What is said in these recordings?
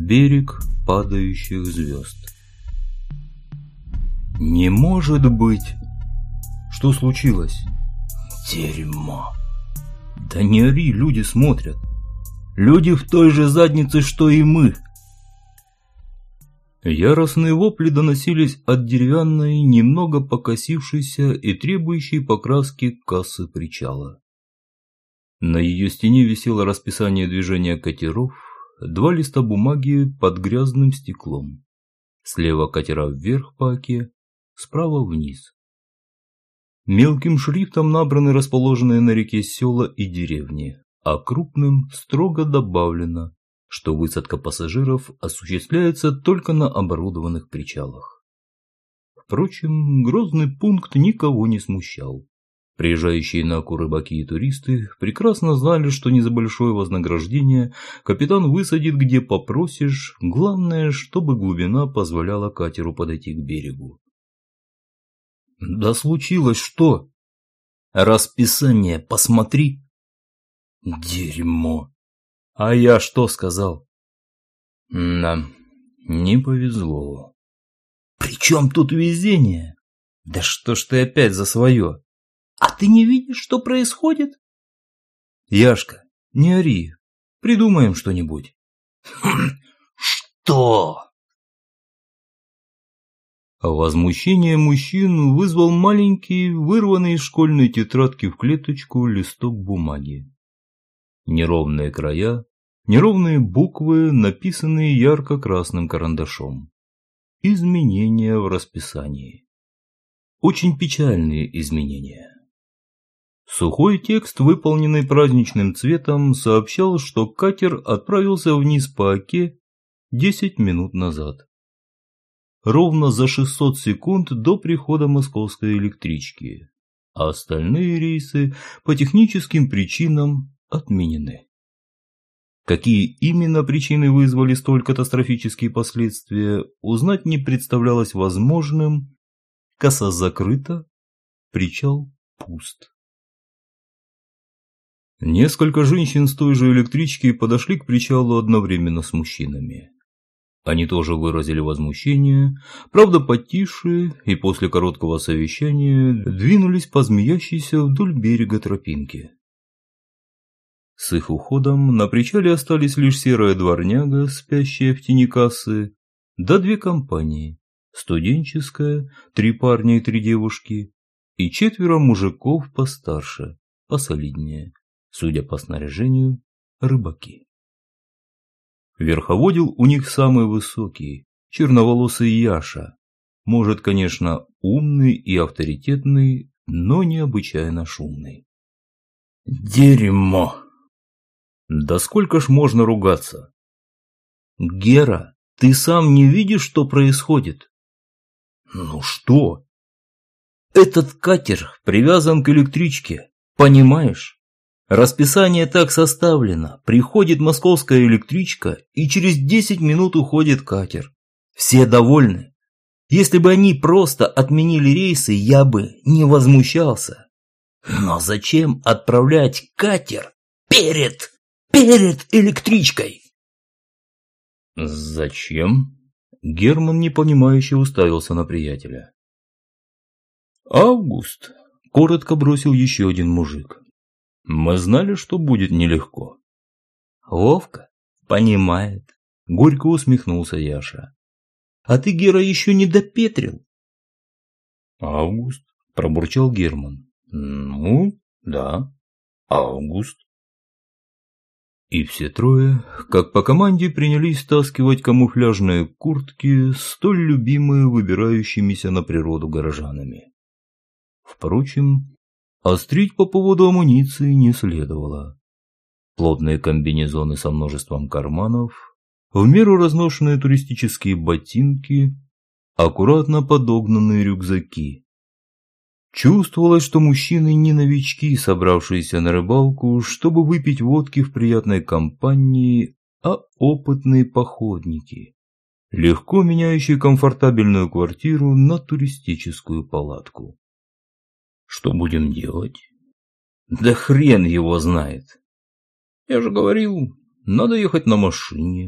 Берег падающих звезд. Не может быть! Что случилось? Дерьмо! Да не ори, люди смотрят. Люди в той же заднице, что и мы. Яростные вопли доносились от деревянной, немного покосившейся и требующей покраски кассы причала. На ее стене висело расписание движения катеров, 2 листа бумаги под грязным стеклом. Слева катера вверх по оке, справа вниз. Мелким шрифтом набраны расположенные на реке села и деревни, а крупным строго добавлено, что высадка пассажиров осуществляется только на оборудованных причалах. Впрочем, грозный пункт никого не смущал. Приезжающие на оку рыбаки и туристы прекрасно знали, что не за большое вознаграждение капитан высадит где попросишь, главное, чтобы глубина позволяла катеру подойти к берегу. Да случилось что? Расписание посмотри. Дерьмо. А я что сказал? Да, не повезло. При чем тут везение? Да что ж ты опять за свое? А ты не видишь, что происходит? Яшка, не ори. Придумаем что-нибудь. Что? Возмущение мужчин вызвал маленький, вырванный из школьной тетрадки в клеточку листок бумаги. Неровные края, неровные буквы, написанные ярко-красным карандашом. Изменения в расписании. Очень печальные изменения. Сухой текст, выполненный праздничным цветом, сообщал, что катер отправился вниз по оке 10 минут назад. Ровно за 600 секунд до прихода московской электрички, а остальные рейсы по техническим причинам отменены. Какие именно причины вызвали столь катастрофические последствия, узнать не представлялось возможным. Касса закрыта, причал пуст. Несколько женщин с той же электрички подошли к причалу одновременно с мужчинами. Они тоже выразили возмущение, правда потише, и после короткого совещания двинулись по змеящейся вдоль берега тропинке. С их уходом на причале остались лишь серая дворняга, спящая в тени кассы, да 2 компании: студенческая, 3 парня и 3 девушки, и 4 мужиков постарше, посолиднее, судя по снаряжению, рыбаки. Верховодил у них самый высокий, черноволосый Яша, может, конечно, умный и авторитетный, но необычайно шумный. Дерьмо! Да сколько ж можно ругаться? Гера, ты сам не видишь, что происходит? Ну что? Этот катер привязан к электричке, понимаешь? Расписание так составлено: приходит московская электричка, и через 10 минут уходит катер. Все довольны. Если бы они просто отменили рейсы, я бы не возмущался. Но зачем отправлять катер перед электричкой? Зачем? Герман непонимающе уставился на приятеля. Август, коротко бросил еще один мужик. Мы знали, что будет нелегко. Вовка понимает, горько усмехнулся Яша. А ты, Гера, еще не допетрил. Август, пробурчал Герман. Ну, да, август. И все трое, как по команде, принялись стаскивать камуфляжные куртки, столь любимые выбирающимися на природу горожанами. Впрочем, острить по поводу амуниции не следовало. Плотные комбинезоны со множеством карманов, в меру разношенные туристические ботинки, аккуратно подогнанные рюкзаки. Чувствовалось, что мужчины не новички, собравшиеся на рыбалку, чтобы выпить водки в приятной компании, а опытные походники, легко меняющие комфортабельную квартиру на туристическую палатку. Что будем делать? Да хрен его знает. Я же говорил, надо ехать на машине.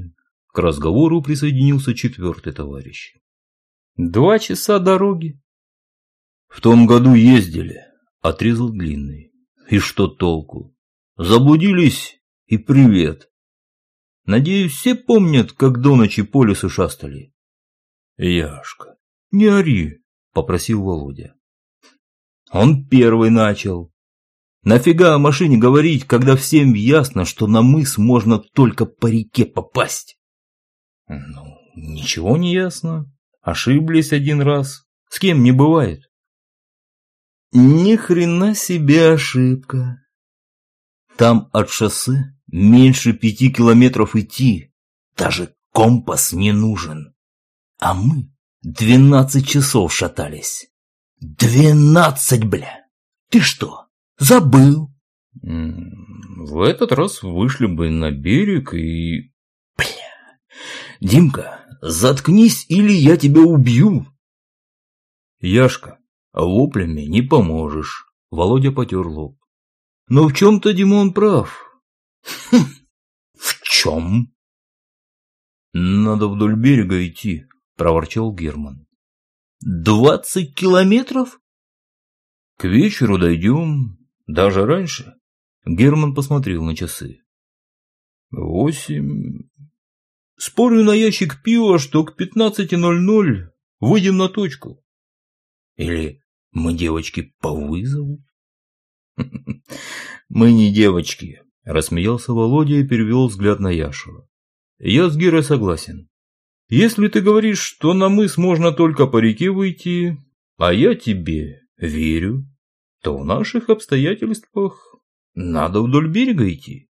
К разговору присоединился четвертый товарищ. 2 часа дороги. В том году ездили, отрезал длинный. И что толку? Заблудились и привет. Надеюсь, все помнят, как до ночи по лесу шастали. Яшка, не ори, попросил Володя. Он первый начал. Нафига о машине говорить, когда всем ясно, что на мыс можно только по реке попасть? Ну, ничего не ясно. Ошиблись один раз. С кем не бывает. Ни хрена себе ошибка. Там от шоссе меньше 5 километров идти. Даже компас не нужен. А мы 12 часов шатались. 12, бля! Ты что, забыл? В этот раз вышли бы на берег и... Бля! Димка, заткнись, или я тебя убью! Яшка, воплями не поможешь. Володя потер лоб. Но в чем-то Димон прав. В чем? Надо вдоль берега идти, проворчал Герман. 20 километров? К вечеру дойдем, даже раньше. Герман посмотрел на часы. 8. Спорю на ящик пива, что к 15:00 выйдем на точку. Или мы девочки по вызову? Мы не девочки, рассмеялся Володя и перевел взгляд на Яшу. Я с Герой согласен. Если ты говоришь, что на мыс можно только по реке выйти, а я тебе верю, то в наших обстоятельствах надо вдоль берега идти.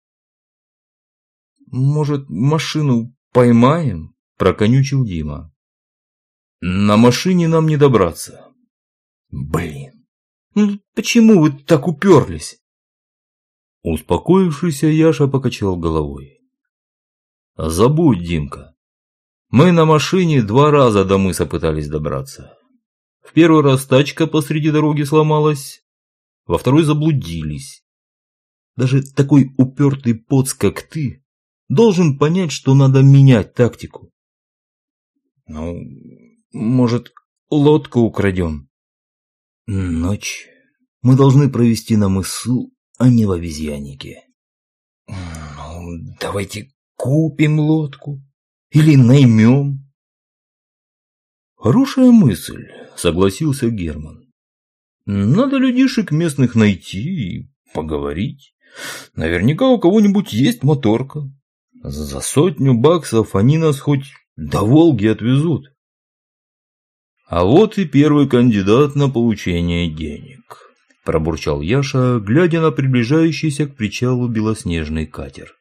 Может, машину поймаем? Проконючил Дима. На машине нам не добраться. Блин, ну почему вы так уперлись? Успокоившийся Яша покачал головой. Забудь, Димка. Мы на машине 2 раза до мыса пытались добраться. В первый раз тачка посреди дороги сломалась, во второй заблудились. Даже такой упертый поц, как ты, должен понять, что надо менять тактику. Ну, может, лодку украдем? Ночь мы должны провести на мысу, а не в обезьяннике. Ну, давайте купим лодку. Или наймем? Хорошая мысль, согласился Герман. Надо людишек местных найти и поговорить. Наверняка у кого-нибудь есть моторка. За 100 баксов они нас хоть до Волги отвезут. А вот и первый кандидат на получение денег, пробурчал Яша, глядя на приближающийся к причалу белоснежный катер.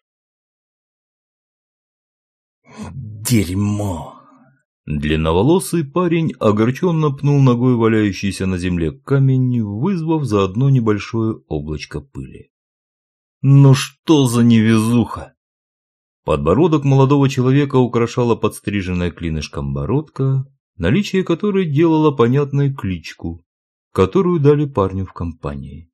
Дерьмо! Длинноволосый парень огорченно пнул ногой валяющийся на земле камень, вызвав заодно небольшое облачко пыли. Ну что за невезуха! Подбородок молодого человека украшала подстриженная клинышком бородка, наличие которой делало понятной кличку, которую дали парню в компании.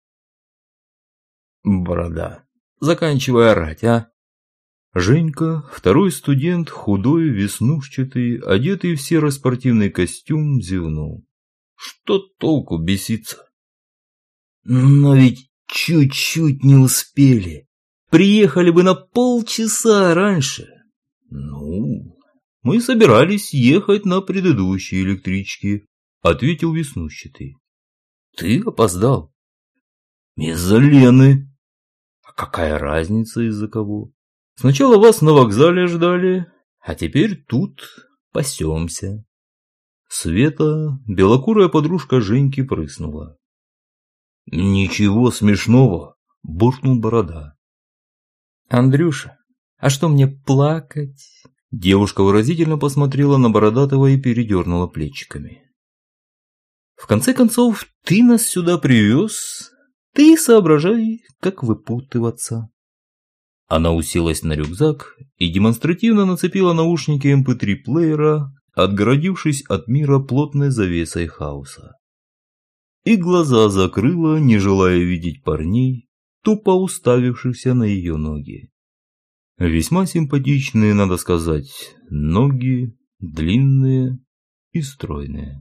Борода, заканчивай орать, а! Женька, второй студент, худой, веснушчатый, одетый в серый спортивный костюм, зевнул. Что толку беситься? Но ведь чуть-чуть не успели. Приехали бы на полчаса раньше. Ну, мы собирались ехать на предыдущей электричке, ответил веснушчатый. Ты опоздал. Из-за Лены. А какая разница, из-за кого? Сначала вас на вокзале ждали, а теперь тут пасемся. Света, белокурая подружка Женьки, прыснула. Ничего смешного, буркнул Борода. Андрюша, а что мне плакать? Девушка выразительно посмотрела на Бородатого и передернула плечиками. В конце концов, ты нас сюда привез, ты соображай, как выпутываться. Она уселась на рюкзак и демонстративно нацепила наушники MP3-плеера, отгородившись от мира плотной завесой хаоса. И глаза закрыла, не желая видеть парней, тупо уставившихся на ее ноги. Весьма симпатичные, надо сказать, ноги, длинные и стройные.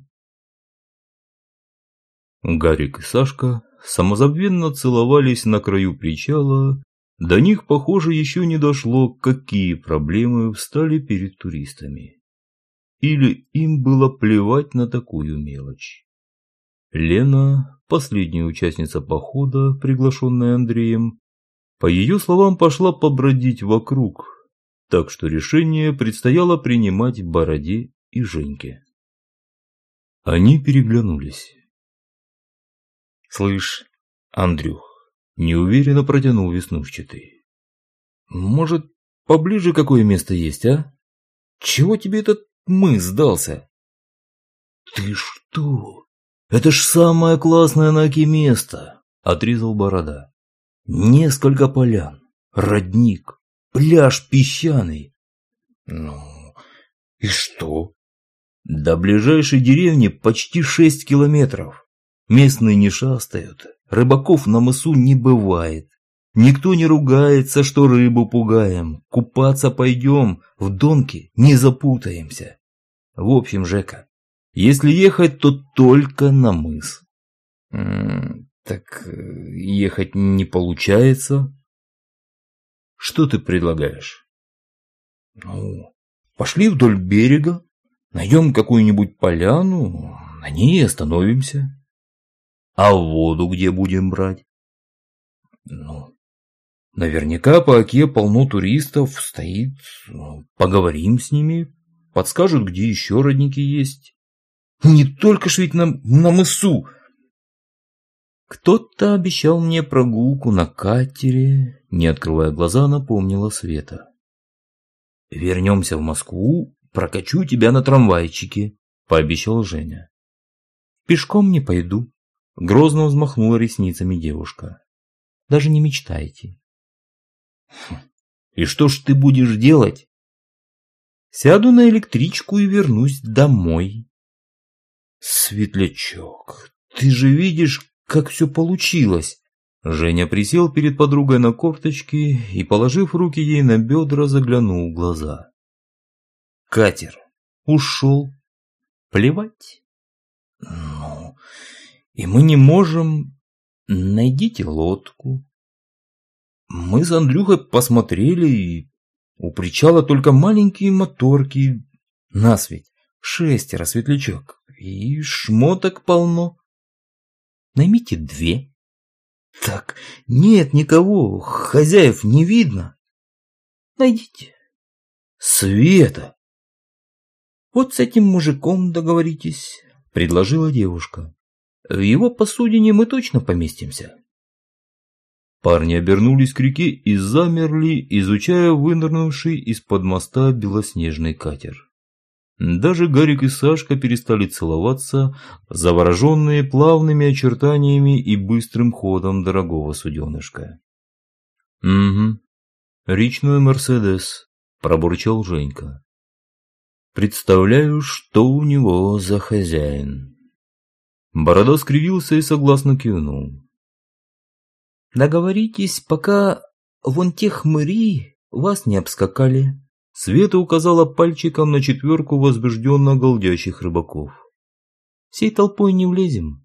Гарик и Сашка самозабвенно целовались на краю причала. До них, похоже, еще не дошло, какие проблемы встали перед туристами. Или им было плевать на такую мелочь. Лена, последняя участница похода, приглашенная Андреем, по ее словам, пошла побродить вокруг, так что решение предстояло принимать Бороде и Женьке. Они переглянулись. «Слышь, Андрюх», – неуверенно протянул Веснушчатый, – «может, поближе какое место есть, а? Чего тебе этот мыс сдался?» «Ты что? Это ж самое классное на Оке место», – отрезал Борода. «Несколько полян, родник, пляж песчаный». «Ну, и что?» «До ближайшей деревни почти 6 километров. Местные не шастают, рыбаков на мысу не бывает. Никто не ругается, что рыбу пугаем. Купаться пойдем, в Донке не запутаемся. В общем, Жека, если ехать, то только на мыс». «Так ехать не получается». «Что ты предлагаешь?» «Ну, пошли вдоль берега, найдем какую-нибудь поляну, на ней и остановимся». «А воду где будем брать?» «Ну, наверняка по Оке полно туристов стоит. Поговорим с ними, подскажут, где еще родники есть. Не только ж ведь на мысу». «Кто-то обещал мне прогулку на катере», – не открывая глаза, напомнила Света. «Вернемся в Москву, прокачу тебя на трамвайчике», – пообещал Женя. «Пешком не пойду», – грозно взмахнула ресницами девушка. «Даже не мечтайте». «И что ж ты будешь делать?» «Сяду на электричку и вернусь домой». «Светлячок, ты же видишь, как все получилось!» Женя присел перед подругой на корточки и, положив руки ей на бедра, заглянул в глаза. «Катер ушел. Плевать. Ну, и мы не можем. Найдите лодку». Мы с Андрюхой посмотрели, и у причала только маленькие моторки. Нас ведь 6, Светлячок, и шмоток полно. Наймите 2. Так, нет никого, хозяев не видно. Найдите. Света. Вот с этим мужиком договоритесь, предложила девушка. В его посудине мы точно поместимся. Парни обернулись к реке и замерли, изучая вынырнувший из-под моста белоснежный катер. Даже Гарик и Сашка перестали целоваться, завороженные плавными очертаниями и быстрым ходом дорогого суденышка. «Угу, речной Мерседес», – пробурчал Женька. «Представляю, что у него за хозяин». Борода скривился и согласно кивнул. «Договоритесь, пока вон те хмыри вас не обскакали». Света указала пальчиком на 4 возбужденно голдящих рыбаков. «Всей толпой не влезем».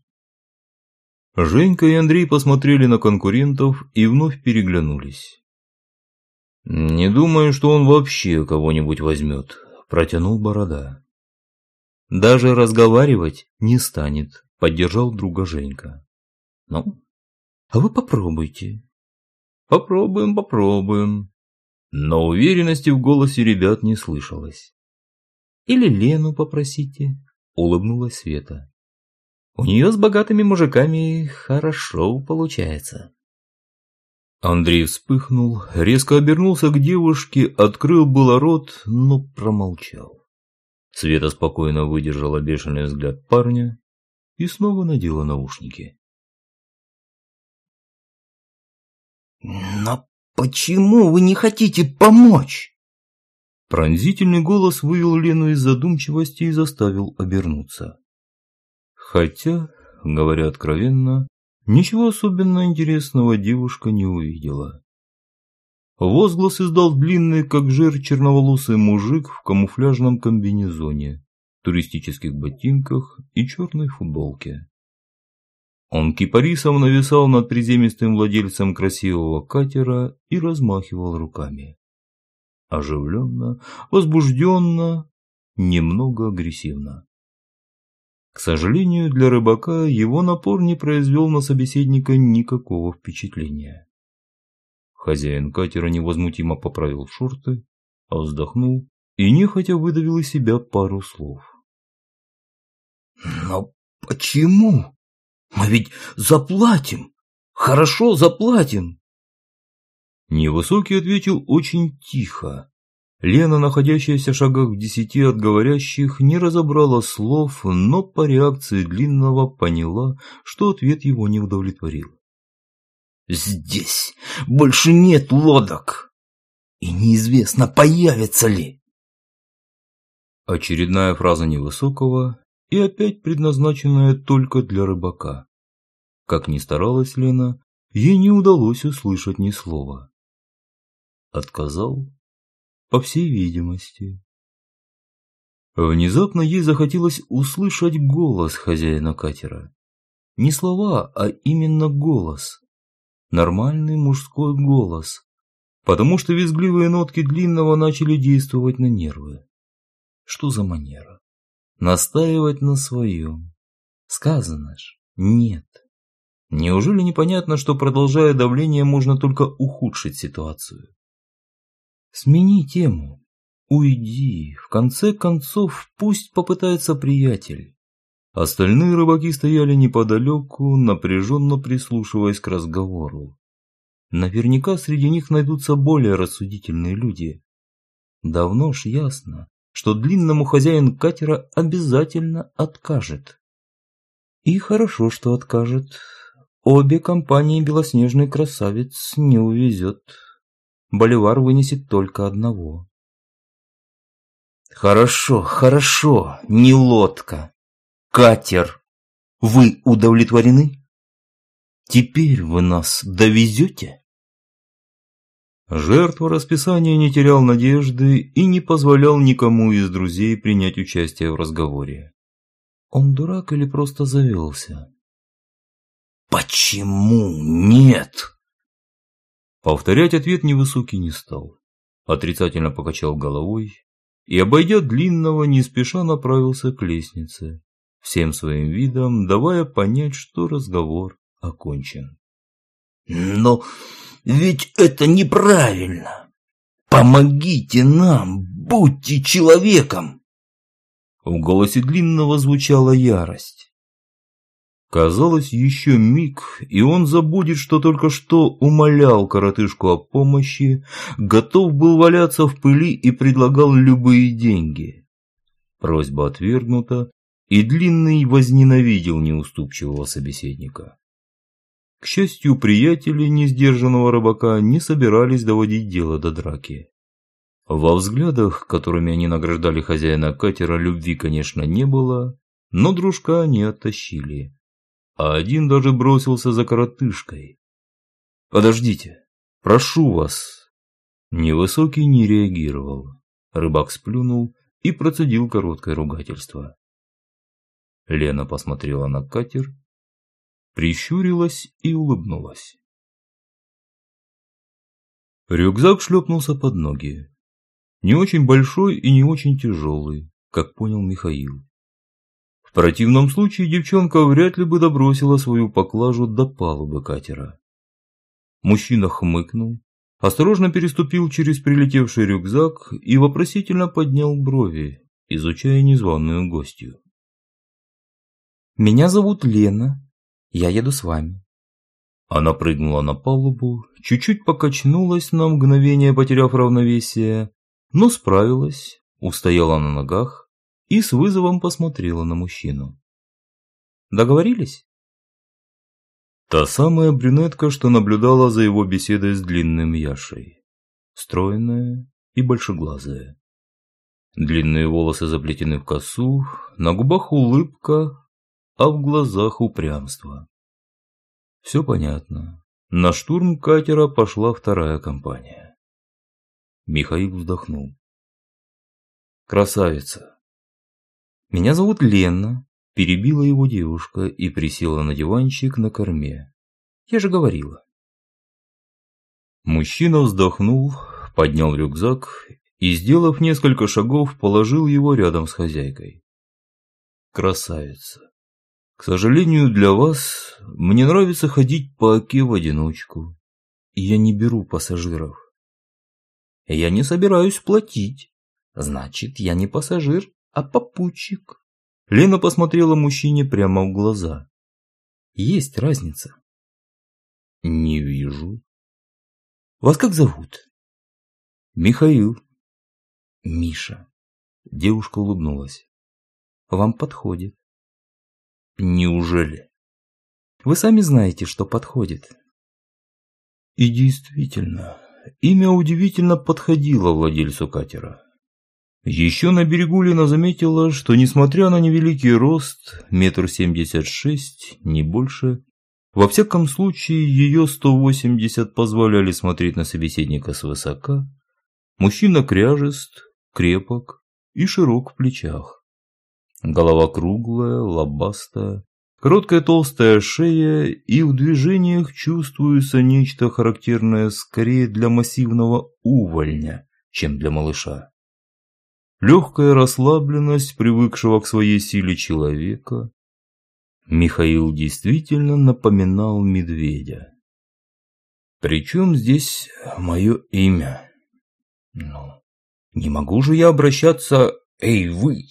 Женька и Андрей посмотрели на конкурентов и вновь переглянулись. «Не думаю, что он вообще кого-нибудь возьмет», – протянул Борода. «Даже разговаривать не станет», – поддержал друга Женька. «Ну, а вы попробуйте». «Попробуем». Но уверенности в голосе ребят не слышалось. «Или Лену попросите», – улыбнулась Света. «У нее с богатыми мужиками хорошо получается». Андрей вспыхнул, резко обернулся к девушке, открыл было рот, но промолчал. Света спокойно выдержала бешеный взгляд парня и снова надела наушники. «Но почему вы не хотите помочь?» Пронзительный голос вывел Лену из задумчивости и заставил обернуться. Хотя, говоря откровенно, ничего особенно интересного девушка не увидела. Возглас издал длинный, как жир, черноволосый мужик в камуфляжном комбинезоне, туристических ботинках и черной футболке. Он кипарисом нависал над приземистым владельцем красивого катера и размахивал руками. Оживленно, возбужденно, немного агрессивно. К сожалению, для рыбака его напор не произвел на собеседника никакого впечатления. Хозяин катера невозмутимо поправил шорты, вздохнул и нехотя выдавил из себя пару слов. «Но почему? Мы ведь заплатим, хорошо заплатим!» Невысокий ответил очень тихо. Лена, находящаяся в шагах в 10 от говорящих, не разобрала слов, но по реакции Длинного поняла, что ответ его не удовлетворил. «Здесь больше нет лодок, и неизвестно, появится ли». Очередная фраза Невысокого и опять предназначенная только для рыбака. Как ни старалась Лена, ей не удалось услышать ни слова. Отказал? По всей видимости. Внезапно ей захотелось услышать голос хозяина катера. Не слова, а именно голос. Нормальный мужской голос. Потому что визгливые нотки Длинного начали действовать на нервы. Что за манера? Настаивать на своем. Сказано ж, нет. Неужели непонятно, что, продолжая давление, можно только ухудшить ситуацию? Смени тему. Уйди. В конце концов, пусть попытается приятель. Остальные рыбаки стояли неподалеку, напряженно прислушиваясь к разговору. Наверняка среди них найдутся более рассудительные люди. Давно ж ясно, что Длинному хозяин катера обязательно откажет. И хорошо, что откажет. Обе компании белоснежный красавец не увезет. Боливар вынесет только одного. Хорошо, хорошо, не лодка. Катер. Вы удовлетворены? Теперь вы нас довезете? Жертва расписания не терял надежды и не позволял никому из друзей принять участие в разговоре. Он дурак или просто завелся? Почему нет? Повторять ответ Невысокий не стал. Отрицательно покачал головой и, обойдя Длинного, не спеша направился к лестнице, всем своим видом давая понять, что разговор окончен. Но ведь это неправильно. Помогите нам, будьте человеком. В голосе Длинного звучала ярость. Казалось, еще миг, и он забудет, что только что умолял коротышку о помощи, готов был валяться в пыли и предлагал любые деньги. Просьба отвергнута, и Длинный возненавидел неуступчивого собеседника. К счастью, приятели несдержанного рыбака не собирались доводить дело до драки. Во взглядах, которыми они награждали хозяина катера, любви, конечно, не было, но дружка они оттащили. А один даже бросился за коротышкой. «Подождите, прошу вас!» Невысокий не реагировал. Рыбак сплюнул и процедил короткое ругательство. Лена посмотрела на катер, прищурилась и улыбнулась. Рюкзак шлепнулся под ноги. Не очень большой и не очень тяжелый, как понял Михаил. В противном случае девчонка вряд ли бы добросила свою поклажу до палубы катера. Мужчина хмыкнул, осторожно переступил через прилетевший рюкзак и вопросительно поднял брови, изучая незваную гостью. «Меня зовут Лена, я еду с вами». Она прыгнула на палубу, чуть-чуть покачнулась на мгновение, потеряв равновесие, но справилась, устояла на ногах и с вызовом посмотрела на мужчину. «Договорились?» Та самая брюнетка, что наблюдала за его беседой с Длинным Яшей. Стройная и большеглазая. Длинные волосы заплетены в косу, на губах улыбка, а в глазах упрямство. Все понятно. На штурм катера пошла вторая компания. Михаил вздохнул. Красавица. Меня зовут Лена, перебила его девушка и присела на диванчик на корме. Я же говорила. Мужчина вздохнул, поднял рюкзак и, сделав несколько шагов, положил его рядом с хозяйкой. Красавица. К сожалению для вас, мне нравится ходить по оке в одиночку. И я не беру пассажиров. Я не собираюсь платить. Значит, я не пассажир, а попутчик. Лена посмотрела мужчине прямо в глаза. Есть разница. Не вижу. Вас как зовут? Михаил. Миша. Девушка улыбнулась. Вам подходит. Неужели? Вы сами знаете, что подходит. И действительно, имя удивительно подходило владельцу катера. Еще на берегу Лена заметила, что несмотря на невеликий рост, 1,76 м, не больше, во всяком случае ее 180 позволяли смотреть на собеседника свысока, мужчина кряжест, крепок и широк в плечах. Голова круглая, лобастая, короткая толстая шея, и в движениях чувствуется нечто характерное скорее для массивного увольня, чем для малыша. Легкая расслабленность привыкшего к своей силе человека. Михаил действительно напоминал медведя. Причем здесь мое имя? Ну, не могу же я обращаться «Эй, вы!»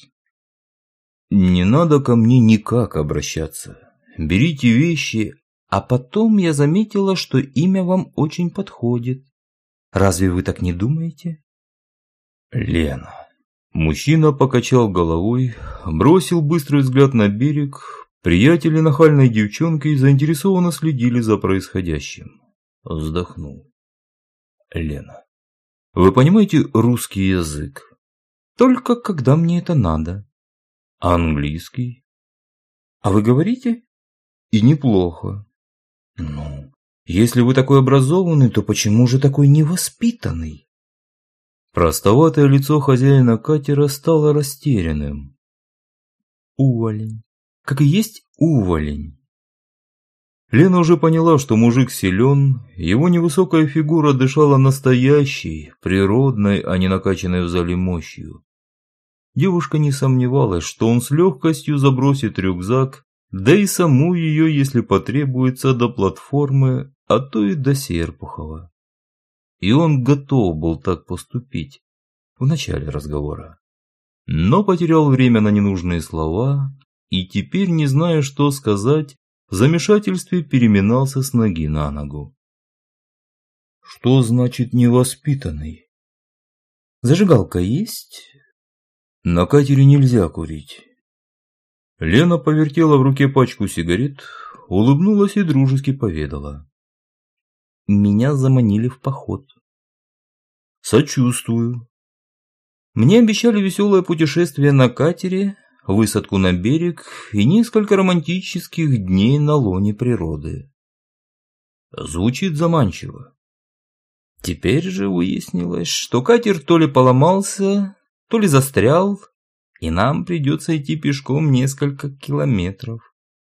Не надо ко мне никак обращаться. Берите вещи, а потом я заметила, что имя вам очень подходит. Разве вы так не думаете? Лена. Мужчина покачал головой, бросил быстрый взгляд на берег. Приятели нахальной девчонки заинтересованно следили за происходящим. Вздохнул. Лена. Вы понимаете русский язык? Только когда мне это надо. Английский? А вы говорите? И неплохо. Ну, если вы такой образованный, то почему же такой невоспитанный? Простоватое лицо хозяина катера стало растерянным. Уволень. Как и есть уволень. Лена уже поняла, что мужик силен, его невысокая фигура дышала настоящей, природной, а не накачанной в зале мощью. Девушка не сомневалась, что он с легкостью забросит рюкзак, да и саму ее, если потребуется, до платформы, а то и до Серпухова. И он готов был так поступить в начале разговора. Но потерял время на ненужные слова и теперь, не зная, что сказать, в замешательстве переминался с ноги на ногу. Что значит невоспитанный? Зажигалка есть? На катере нельзя курить. Лена повертела в руке пачку сигарет, улыбнулась и дружески поведала. Меня заманили в поход. Сочувствую. Мне обещали веселое путешествие на катере, высадку на берег и несколько романтических дней на лоне природы. Звучит заманчиво. Теперь же выяснилось, что катер то ли поломался, то ли застрял, и нам придется идти пешком несколько километров.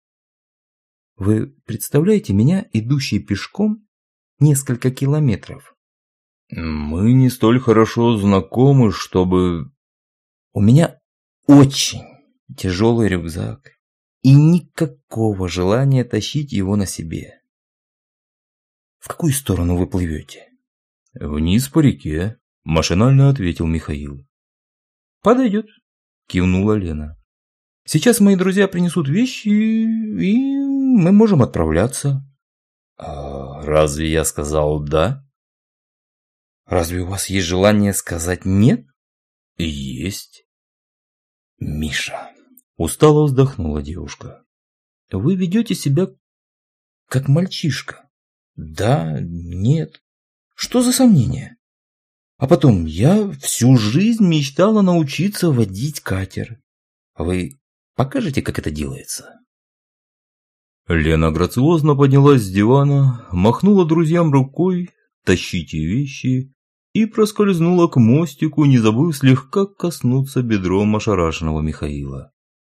Вы представляете меня, идущей пешком несколько километров? Мы не столь хорошо знакомы, чтобы... У меня очень тяжелый рюкзак и никакого желания тащить его на себе. В какую сторону вы плывете? Вниз по реке, машинально ответил Михаил. Подойдет, кивнула Лена. Сейчас мои друзья принесут вещи, и мы можем отправляться. Разве я сказал «да»? Разве у вас есть желание сказать «нет»? Есть. Миша, устало вздохнула девушка. Вы ведете себя как мальчишка. Да, нет. Что за сомнения? А потом, я всю жизнь мечтала научиться водить катер. Вы покажете, как это делается? Лена грациозно поднялась с дивана, махнула друзьям рукой, тащите вещи, и проскользнула к мостику, не забыв слегка коснуться бедром ошарашенного Михаила.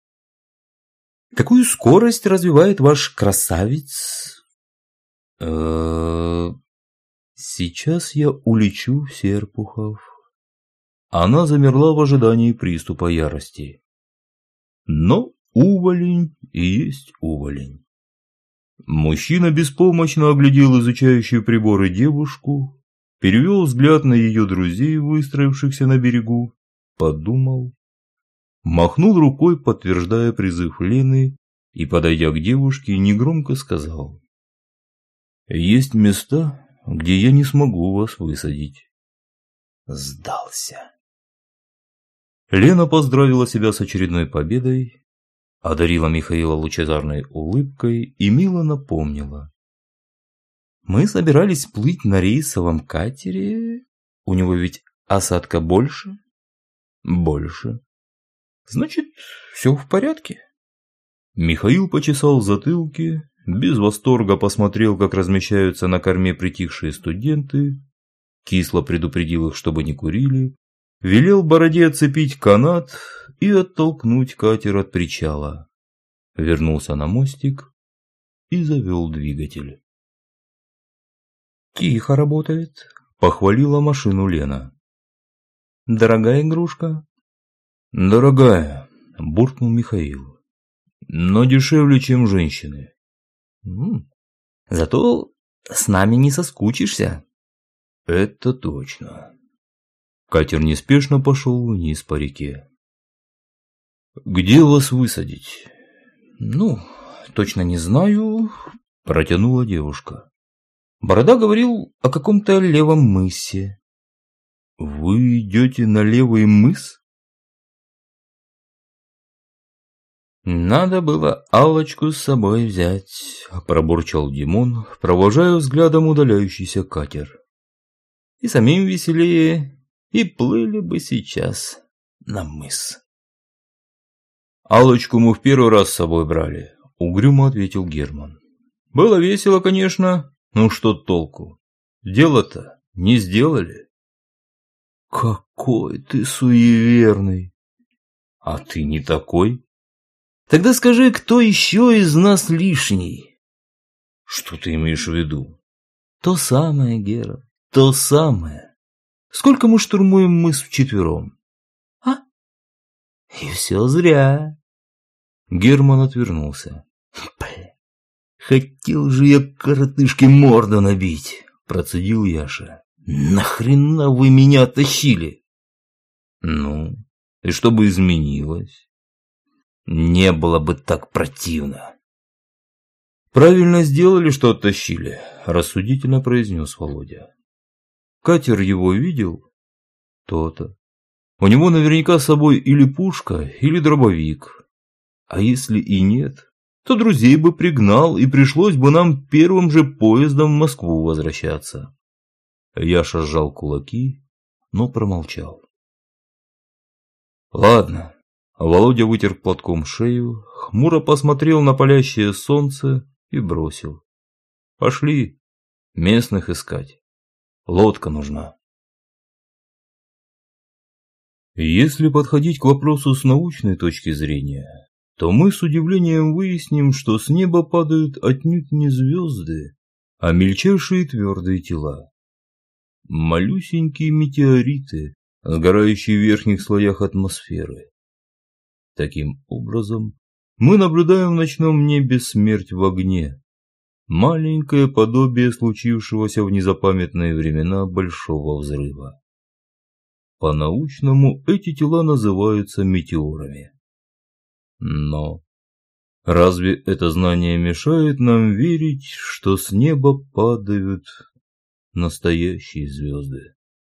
Какую скорость развивает ваш красавец? Сейчас я улечу в Серпухов. Она замерла в ожидании приступа ярости. Но уволень и есть уволень. Мужчина беспомощно оглядел изучающие приборы девушку, перевел взгляд на ее друзей, выстроившихся на берегу, подумал, махнул рукой, подтверждая призыв Лены, и, подойдя к девушке, негромко сказал: «Есть места, где я не смогу вас высадить». Сдался. Лена поздравила себя с очередной победой, одарила Михаила лучезарной улыбкой и мило напомнила: «Мы собирались плыть на рейсовом катере. У него ведь осадка больше?» «Больше». «Значит, все в порядке». Михаил почесал в затылке, без восторга посмотрел, как размещаются на корме притихшие студенты, кисло предупредил их, чтобы не курили, велел Бороде отцепить канат и оттолкнуть катер от причала. Вернулся на мостик и завел двигатель. «Тихо работает», — похвалила машину Лена. «Дорогая игрушка?» «Дорогая», — буркнул Михаил, — «но дешевле, чем женщины». «Зато с нами не соскучишься». «Это точно». Катер неспешно пошел вниз по реке. «Где вас высадить?» Точно не знаю», — протянула девушка. Борода говорил о каком-то левом мысе. «Вы идете на левый мыс?» «Надо было Аллочку с собой взять», — пробурчал Димон, провожая взглядом удаляющийся катер. «И самим веселее, и плыли бы сейчас на мыс». «Аллочку мы в первый раз с собой брали», — угрюмо ответил Герман. «Было весело, конечно, но что толку? Дело-то не сделали». «Какой ты суеверный!» «А ты не такой?» «Тогда скажи, кто еще из нас лишний?» «Что ты имеешь в виду?» «То самое, Гера, то самое. Сколько мы штурмуем мыс вчетвером?» «А? И все зря». Герман отвернулся. «Хотел же я коротышке морду набить», — процедил Яша. «Нахрена вы меня тащили?» «Ну, и что бы изменилось?» «Не было бы так противно». «Правильно сделали, что оттащили», — рассудительно произнес Володя. «Катер его видел?» «То-то. У него наверняка с собой или пушка, или дробовик. А если и нет, то друзей бы пригнал, и пришлось бы нам первым же поездом в Москву возвращаться». Яша сжал кулаки, но промолчал. «Ладно». Володя вытер платком шею, хмуро посмотрел на палящее солнце и бросил: «Пошли местных искать. Лодка нужна». Если подходить к вопросу с научной точки зрения, то мы с удивлением выясним, что с неба падают отнюдь не звезды, а мельчайшие твердые тела. Малюсенькие метеориты, сгорающие в верхних слоях атмосферы. Таким образом, мы наблюдаем в ночном небе смерть в огне, маленькое подобие случившегося в незапамятные времена Большого взрыва. По-научному эти тела называются метеорами. Но разве это знание мешает нам верить, что с неба падают настоящие звезды?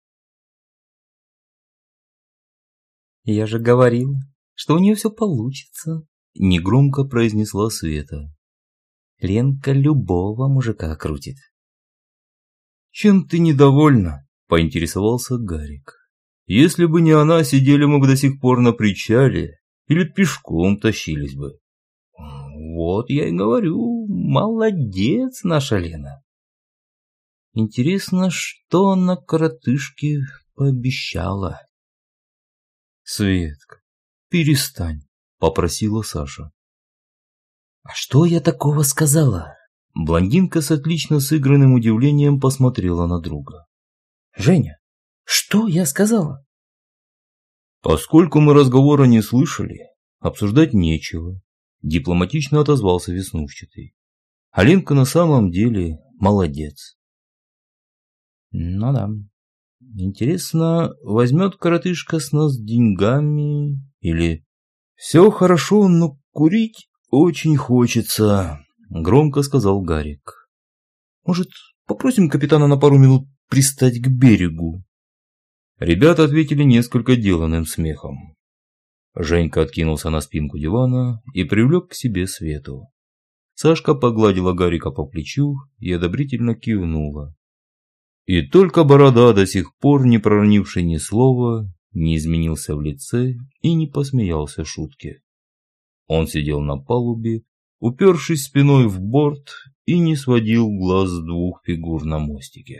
«Я же говорила, что у нее все получится», — негромко произнесла Света. «Ленка любого мужика крутит». «Чем ты недовольна?» — поинтересовался Гарик. «Если бы не она, сидели мы бы до сих пор на причале или пешком тащились бы». «Вот я и говорю, молодец наша Лена». Интересно, что она коротышке пообещала. Светка, перестань, попросила Саша. А что я такого сказала? Блондинка с отлично сыгранным удивлением посмотрела на друга. Женя, что я сказала? Поскольку мы разговора не слышали, обсуждать нечего, дипломатично отозвался Веснушчатый. Алинка на самом деле молодец. Ну да. Интересно, возьмет коротышка с нас деньгами или... Все хорошо, но курить очень хочется, громко сказал Гарик. Может, попросим капитана на пару минут пристать к берегу? Ребята ответили несколько деланным смехом. Женька откинулся на спинку дивана и привлек к себе Свету. Сашка погладила Гарика по плечу и одобрительно кивнула. И только Борода, до сих пор не проронивший ни слова, не изменился в лице и не посмеялся шутке. Он сидел на палубе, упершись спиной в борт, и не сводил глаз с двух фигур на мостике.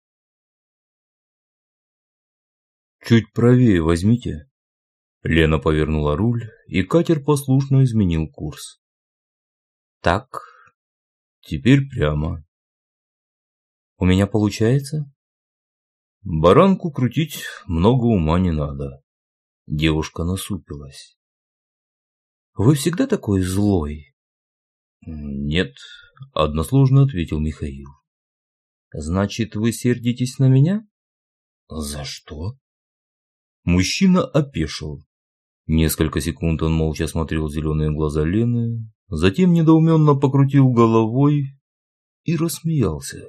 «Чуть правее возьмите». Лена повернула руль, и катер послушно изменил курс. «Так, теперь прямо. У меня получается?» «Баранку крутить много ума не надо». Девушка насупилась. «Вы всегда такой злой?» «Нет», — односложно ответил Михаил. «Значит, вы сердитесь на меня?» «За что?» Мужчина опешил. Несколько секунд он молча смотрел в зеленые глаза Лены, затем недоуменно покрутил головой и рассмеялся.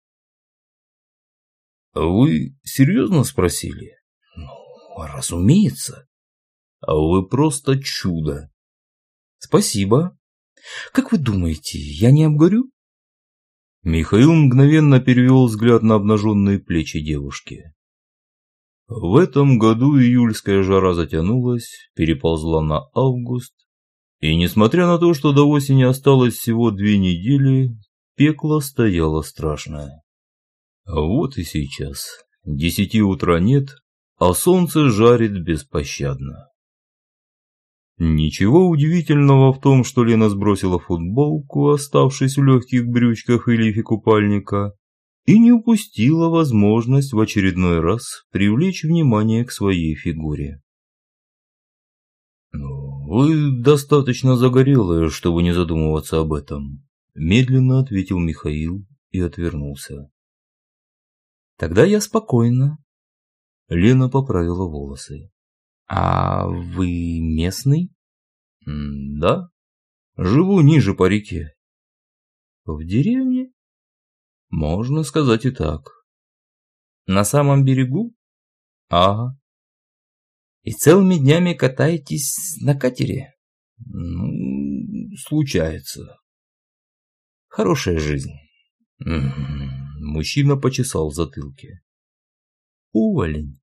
«Вы серьезно спросили?» «Ну, разумеется. А вы просто чудо». «Спасибо. Как вы думаете, я не обгорю?» Михаил мгновенно перевел взгляд на обнаженные плечи девушки. В этом году июльская жара затянулась, переползла на август, и несмотря на то, что до осени осталось всего 2 недели, пекло стояло страшное. Вот и сейчас 10 утра нет, а солнце жарит беспощадно. Ничего удивительного в том, что Лена сбросила футболку, оставшись в легких брючках и лифе купальника, и не упустила возможность в очередной раз привлечь внимание к своей фигуре. «Вы достаточно загорелые, чтобы не задумываться об этом», – медленно ответил Михаил и отвернулся. «Тогда я спокойна». Лена поправила волосы. «А вы местный?» «Да. Живу ниже по реке». «В деревне?» «Можно сказать и так». «На самом берегу?» «Ага». «И целыми днями катаетесь на катере?» «Ну, случается». «Хорошая жизнь». Мужчина почесал в затылке. «Уволень».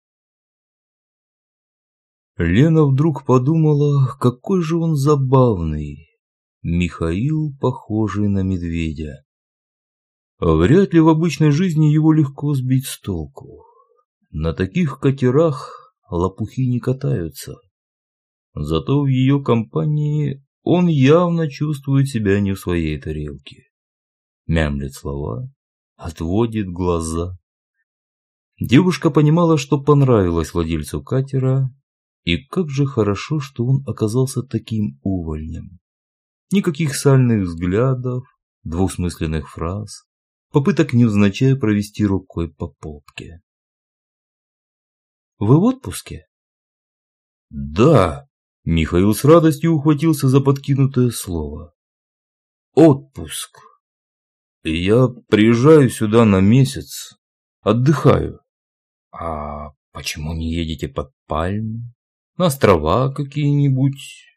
Лена вдруг подумала, какой же он забавный. Михаил, похожий на медведя. Вряд ли в обычной жизни его легко сбить с толку. На таких катерах лопухи не катаются. Зато в ее компании он явно чувствует себя не в своей тарелке. Мямлит слова, отводит глаза. Девушка понимала, что понравилось владельцу катера, и как же хорошо, что он оказался таким увольнем. Никаких сальных взглядов, двусмысленных фраз, попыток невзначай провести рукой по попке. «Вы в отпуске?» «Да», – Михаил с радостью ухватился за подкинутое слово. «Отпуск. Я приезжаю сюда на месяц, отдыхаю». «А почему не едете под пальму? На острова какие-нибудь?»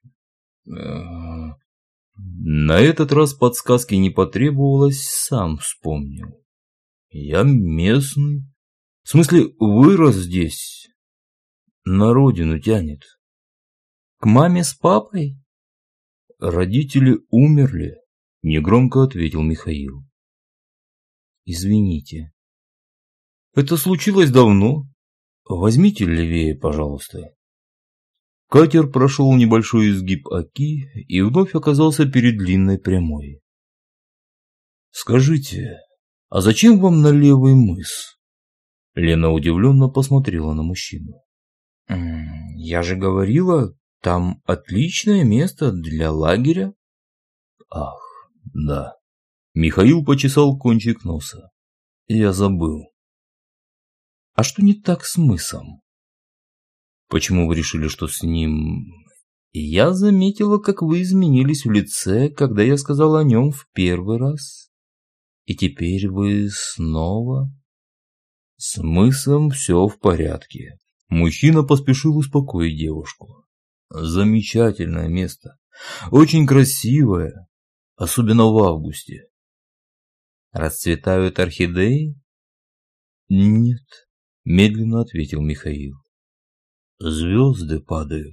На этот раз подсказки не потребовалось, сам вспомнил. «Я местный. В смысле, вырос здесь. На родину тянет». «К маме с папой?» «Родители умерли», – негромко ответил Михаил. «Извините». Это случилось давно. Возьмите левее, пожалуйста. Катер прошел небольшой изгиб оки и вновь оказался перед длинной прямой. Скажите, а зачем вам на левый мыс? Лена удивленно посмотрела на мужчину. Я же говорила, там отличное место для лагеря. Ах, да. Михаил почесал кончик носа. Я забыл. А что не так с мысом? Почему вы решили, что с ним... Я заметила, как вы изменились в лице, когда я сказала о нем в первый раз. И теперь вы снова... С мысом все в порядке. Мужчина поспешил успокоить девушку. Замечательное место. Очень красивое. Особенно в августе. Расцветают орхидеи? Нет, медленно ответил Михаил. Звезды падают.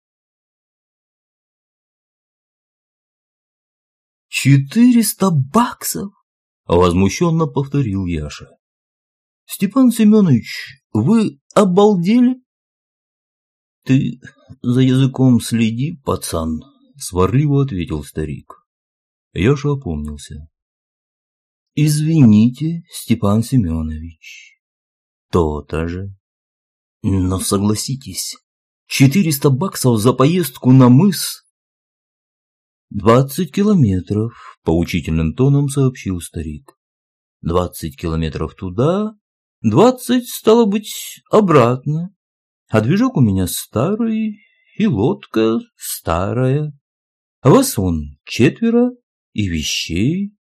400 баксов? Возмущенно повторил Яша. Степан Семенович, вы обалдели? Ты за языком следи, пацан, сварливо ответил старик. Яша опомнился. Извините, Степан Семенович. То-то же. Но согласитесь, 400 баксов за поездку на мыс. 20 километров, поучительным тоном сообщил старик. 20 километров туда, 20, стало быть, обратно. А движок у меня старый, и лодка старая. А вас вон 4 и вещей.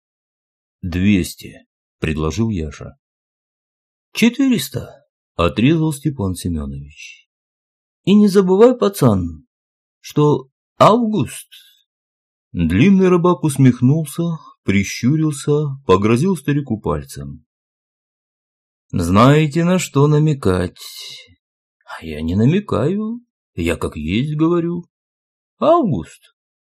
200, предложил Яша. 400, отрезал Степан Семенович. И не забывай, пацан, что август. Длинный рыбак усмехнулся, прищурился, погрозил старику пальцем. Знаете, на что намекать? А я не намекаю, я как есть говорю. Август.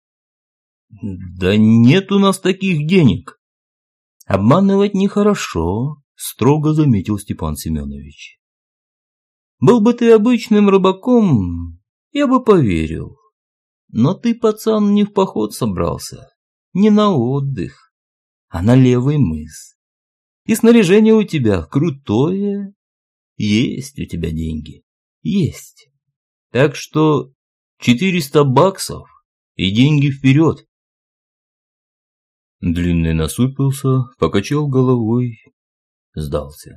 Да нет у нас таких денег. Обманывать нехорошо, строго заметил Степан Семенович. Был бы ты обычным рыбаком, я бы поверил. Но ты, пацан, не в поход собрался, не на отдых, а на левый мыс. И снаряжение у тебя крутое, есть у тебя деньги, есть. Так что 400 баксов и деньги вперед. Длинный насупился, покачал головой, сдался.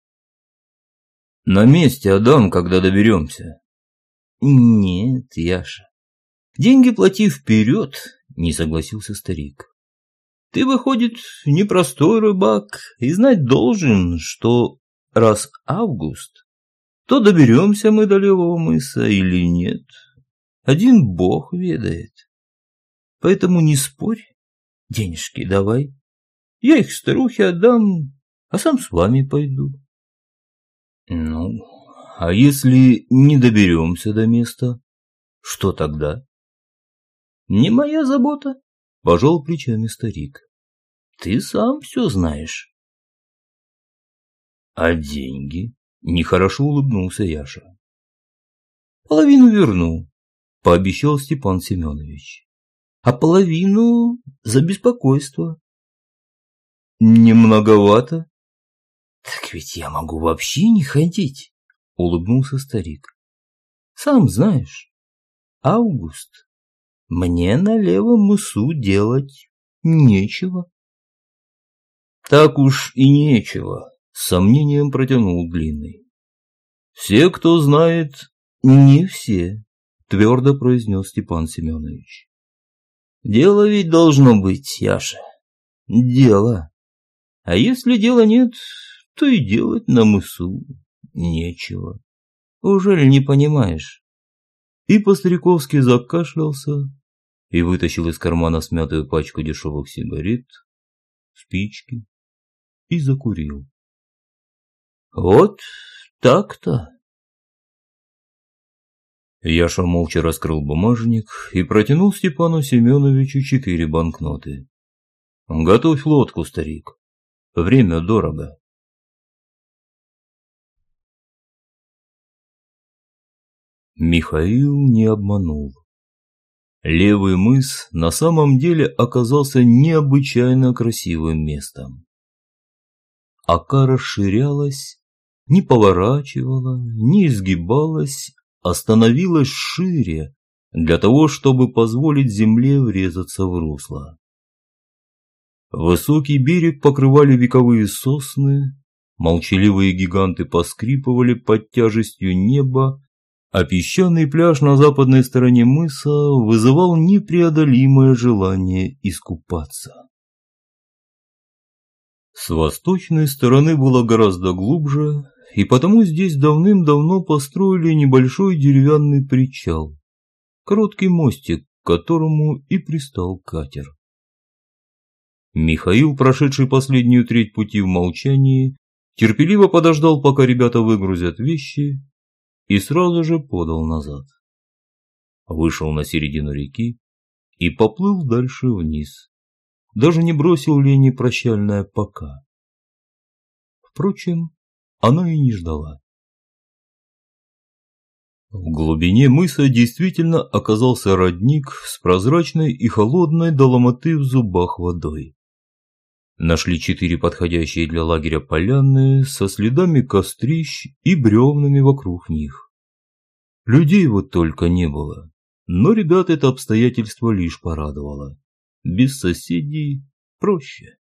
На месте отдам, когда доберемся. Нет, Яша, деньги плати вперед, не согласился старик. Ты, выходит, непростой рыбак и знать должен, что раз август, то доберемся мы до левого мыса или нет. Один бог ведает. Поэтому не спорь, денежки давай. Я их старухе отдам, а сам с вами пойду. Ну, а если не доберемся до места, что тогда? Не моя забота, пожал плечами старик. Ты сам все знаешь. А деньги? Нехорошо улыбнулся Яша. Половину верну, пообещал Степан Семенович. А половину за беспокойство. Немноговато? Так ведь я могу вообще не ходить, улыбнулся старик. Сам знаешь, август. Мне на левом мысу делать нечего. Так уж и нечего, с сомнением протянул Длинный. Все, кто знает, не все, твердо произнес Степан Семенович. Дело ведь должно быть, Яша, дело. А если дела нет, то и делать на мысу нечего. Ужели не понимаешь? И по-стариковски закашлялся и вытащил из кармана смятую пачку дешевых сигарет, спички и закурил. Вот так-то. Яша молча раскрыл бумажник и протянул Степану Семеновичу 4 банкноты. Готовь лодку, старик. Время дорого. Михаил не обманул. Левый мыс на самом деле оказался необычайно красивым местом. Ока расширялась, не поворачивала, не изгибалась, а становилась шире для того, чтобы позволить земле врезаться в русло. Высокий берег покрывали вековые сосны, молчаливые гиганты поскрипывали под тяжестью неба, а песчаный пляж на западной стороне мыса вызывал непреодолимое желание искупаться. С восточной стороны было гораздо глубже, и потому здесь давным-давно построили небольшой деревянный причал, короткий мостик, к которому и пристал катер. Михаил, прошедший последнюю треть пути в молчании, терпеливо подождал, пока ребята выгрузят вещи, и сразу же подал назад. Вышел на середину реки и поплыл дальше вниз. Даже не бросил Лене прощальное «пока». Впрочем, она и не ждала. В глубине мыса действительно оказался родник с прозрачной и холодной до ломоты в зубах водой. Нашли 4 подходящие для лагеря поляны со следами кострищ и бревнами вокруг них. Людей вот только не было, но ребят это обстоятельство лишь порадовало. Без соседей проще.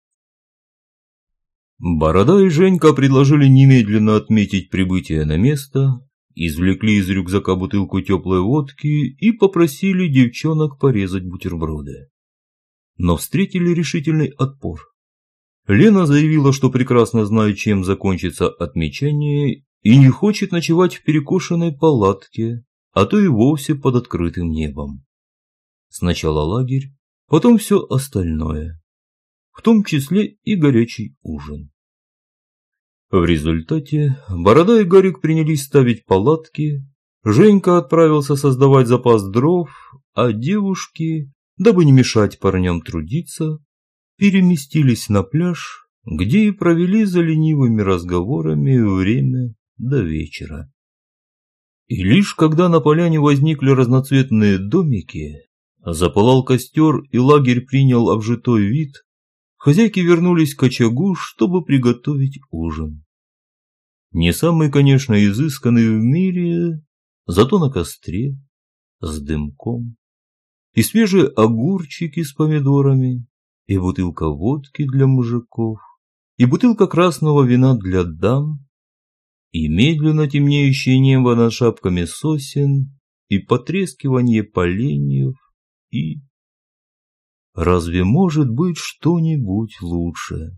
Борода и Женька предложили немедленно отметить прибытие на место, извлекли из рюкзака бутылку теплой водки и попросили девчонок порезать бутерброды. Но встретили решительный отпор. Лена заявила, что прекрасно знает, чем закончится отмечание, и не хочет ночевать в перекошенной палатке, а то и вовсе под открытым небом. Сначала лагерь, потом все остальное, в том числе и горячий ужин. В результате Борода и Гарик принялись ставить палатки, Женька отправился создавать запас дров, а девушки, дабы не мешать парням трудиться, переместились на пляж, где и провели за ленивыми разговорами время до вечера. И лишь когда на поляне возникли разноцветные домики, запылал костер и лагерь принял обжитой вид, хозяйки вернулись к очагу, чтобы приготовить ужин. Не самый, конечно, изысканный в мире, зато на костре, с дымком, и свежие огурчики с помидорами, и бутылка водки для мужиков, и бутылка красного вина для дам, и медленно темнеющее небо над шапками сосен, и потрескивание поленьев, и... Разве может быть что-нибудь лучше?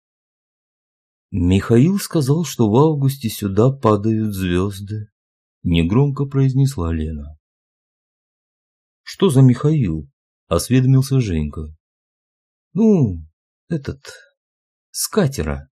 Михаил сказал, что в августе сюда падают звезды, негромко произнесла Лена. Что за Михаил? Осведомился Женька. Ну, с катера.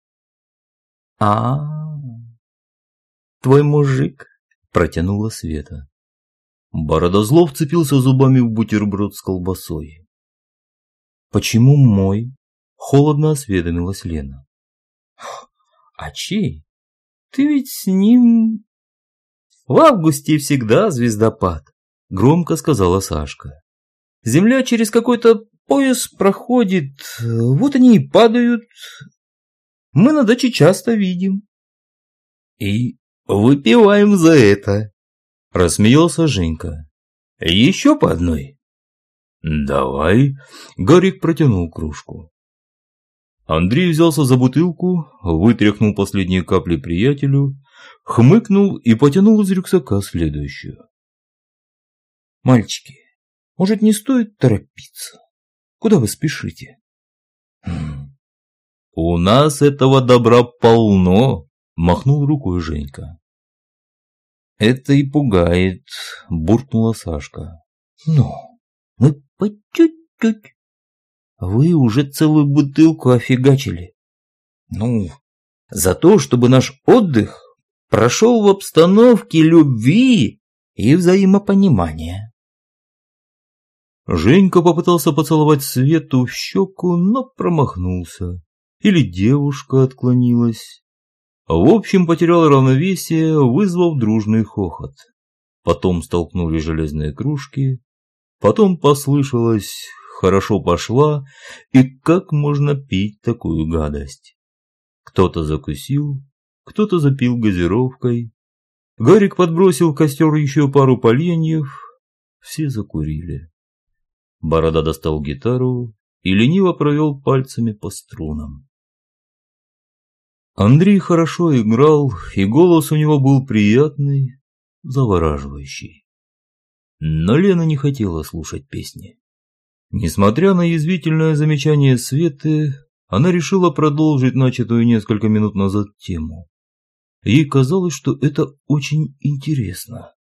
Твой мужик, протянула Света. Бородозлов вцепился зубами в бутерброд с колбасой. Почему мой? Холодно осведомилась Лена. А чей? Ты ведь с ним... В августе всегда звездопад, громко сказала Сашка. Земля через какой-то пояс проходит, вот они и падают. Мы на даче часто видим. И выпиваем за это, рассмеялся Женька. Еще по одной. Давай. Гарик протянул кружку. Андрей взялся за бутылку, вытряхнул последние капли приятелю, хмыкнул и потянул из рюкзака следующую. Мальчики, может, не стоит торопиться? Куда вы спешите? У нас этого добра полно, махнул рукой Женька. Это и пугает, буркнула Сашка. Ну, мы по чуть-чуть. Вы уже целую бутылку офигачили. Ну, за то, чтобы наш отдых прошел в обстановке любви и взаимопонимания. Женька попытался поцеловать Свету в щеку, но промахнулся. Или девушка отклонилась. В общем, потерял равновесие, вызвав дружный хохот. Потом столкнули железные кружки. Потом послышалось «хорошо пошла» и как можно пить такую гадость. Кто-то закусил, кто-то запил газировкой. Гарик подбросил в костер еще пару поленьев. Все закурили. Борода достал гитару и лениво провел пальцами по струнам. Андрей хорошо играл, и голос у него был приятный, завораживающий. Но Лена не хотела слушать песни. Несмотря на язвительное замечание Светы, она решила продолжить начатую несколько минут назад тему. Ей казалось, что это очень интересно.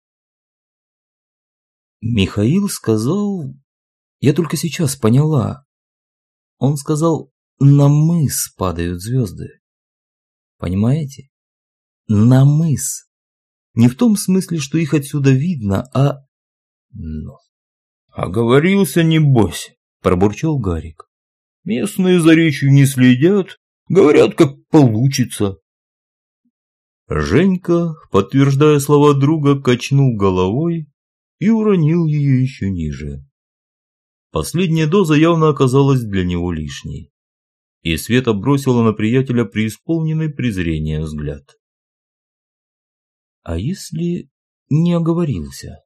Михаил сказал... Я только сейчас поняла. Он сказал, на мыс падают звезды. Понимаете? На мыс. Не в том смысле, что их отсюда видно, а... Ну... «Оговорился, небось», – пробурчал Гарик. «Местные за речью не следят, говорят, как получится». Женька, подтверждая слова друга, качнул головой и уронил ее еще ниже. Последняя доза явно оказалась для него лишней, и Света бросила на приятеля преисполненный презрения взгляд. А если не оговорился?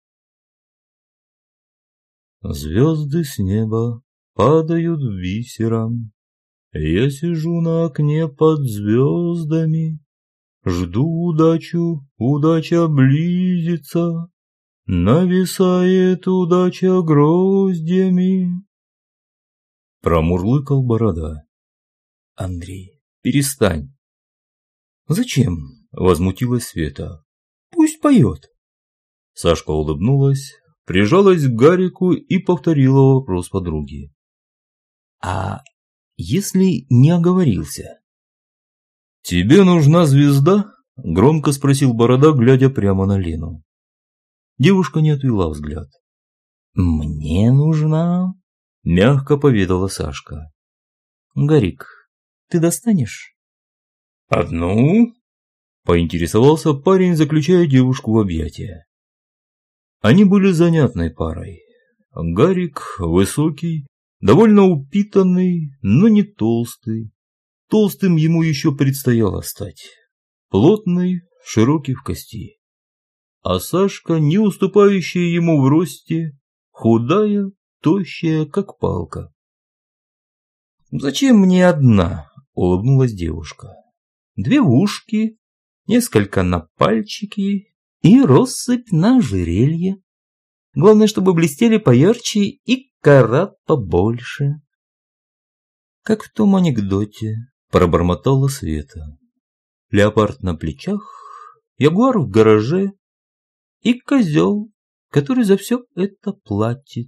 Звезды с неба падают бисером, я сижу на окне под звездами, жду удачу, удача близится, нависает удача гроздьями. Промурлыкал Борода. Андрей, перестань. Зачем? Возмутилась Света. Пусть поет. Сашка улыбнулась, прижалась к Гарику и повторила вопрос подруги. А если не оговорился? Тебе нужна звезда? Громко спросил Борода, глядя прямо на Лену. Девушка не отвела взгляд. «Мне нужна», – мягко поведала Сашка. «Гарик, ты достанешь?» «Одну?» – поинтересовался парень, заключая девушку в объятия. Они были занятной парой. Гарик высокий, довольно упитанный, но не толстый. Толстым ему еще предстояло стать. Плотный, широкий в кости. А Сашка, не уступающая ему в росте, худая, тощая, как палка. «Зачем мне одна?» – улыбнулась девушка. «Две ушки, несколько на пальчики и россыпь на ожерелье. Главное, чтобы блестели поярче и карат побольше». «Как в том анекдоте», – пробормотала Света. «Леопард на плечах, ягуар в гараже и козел, который за все это платит».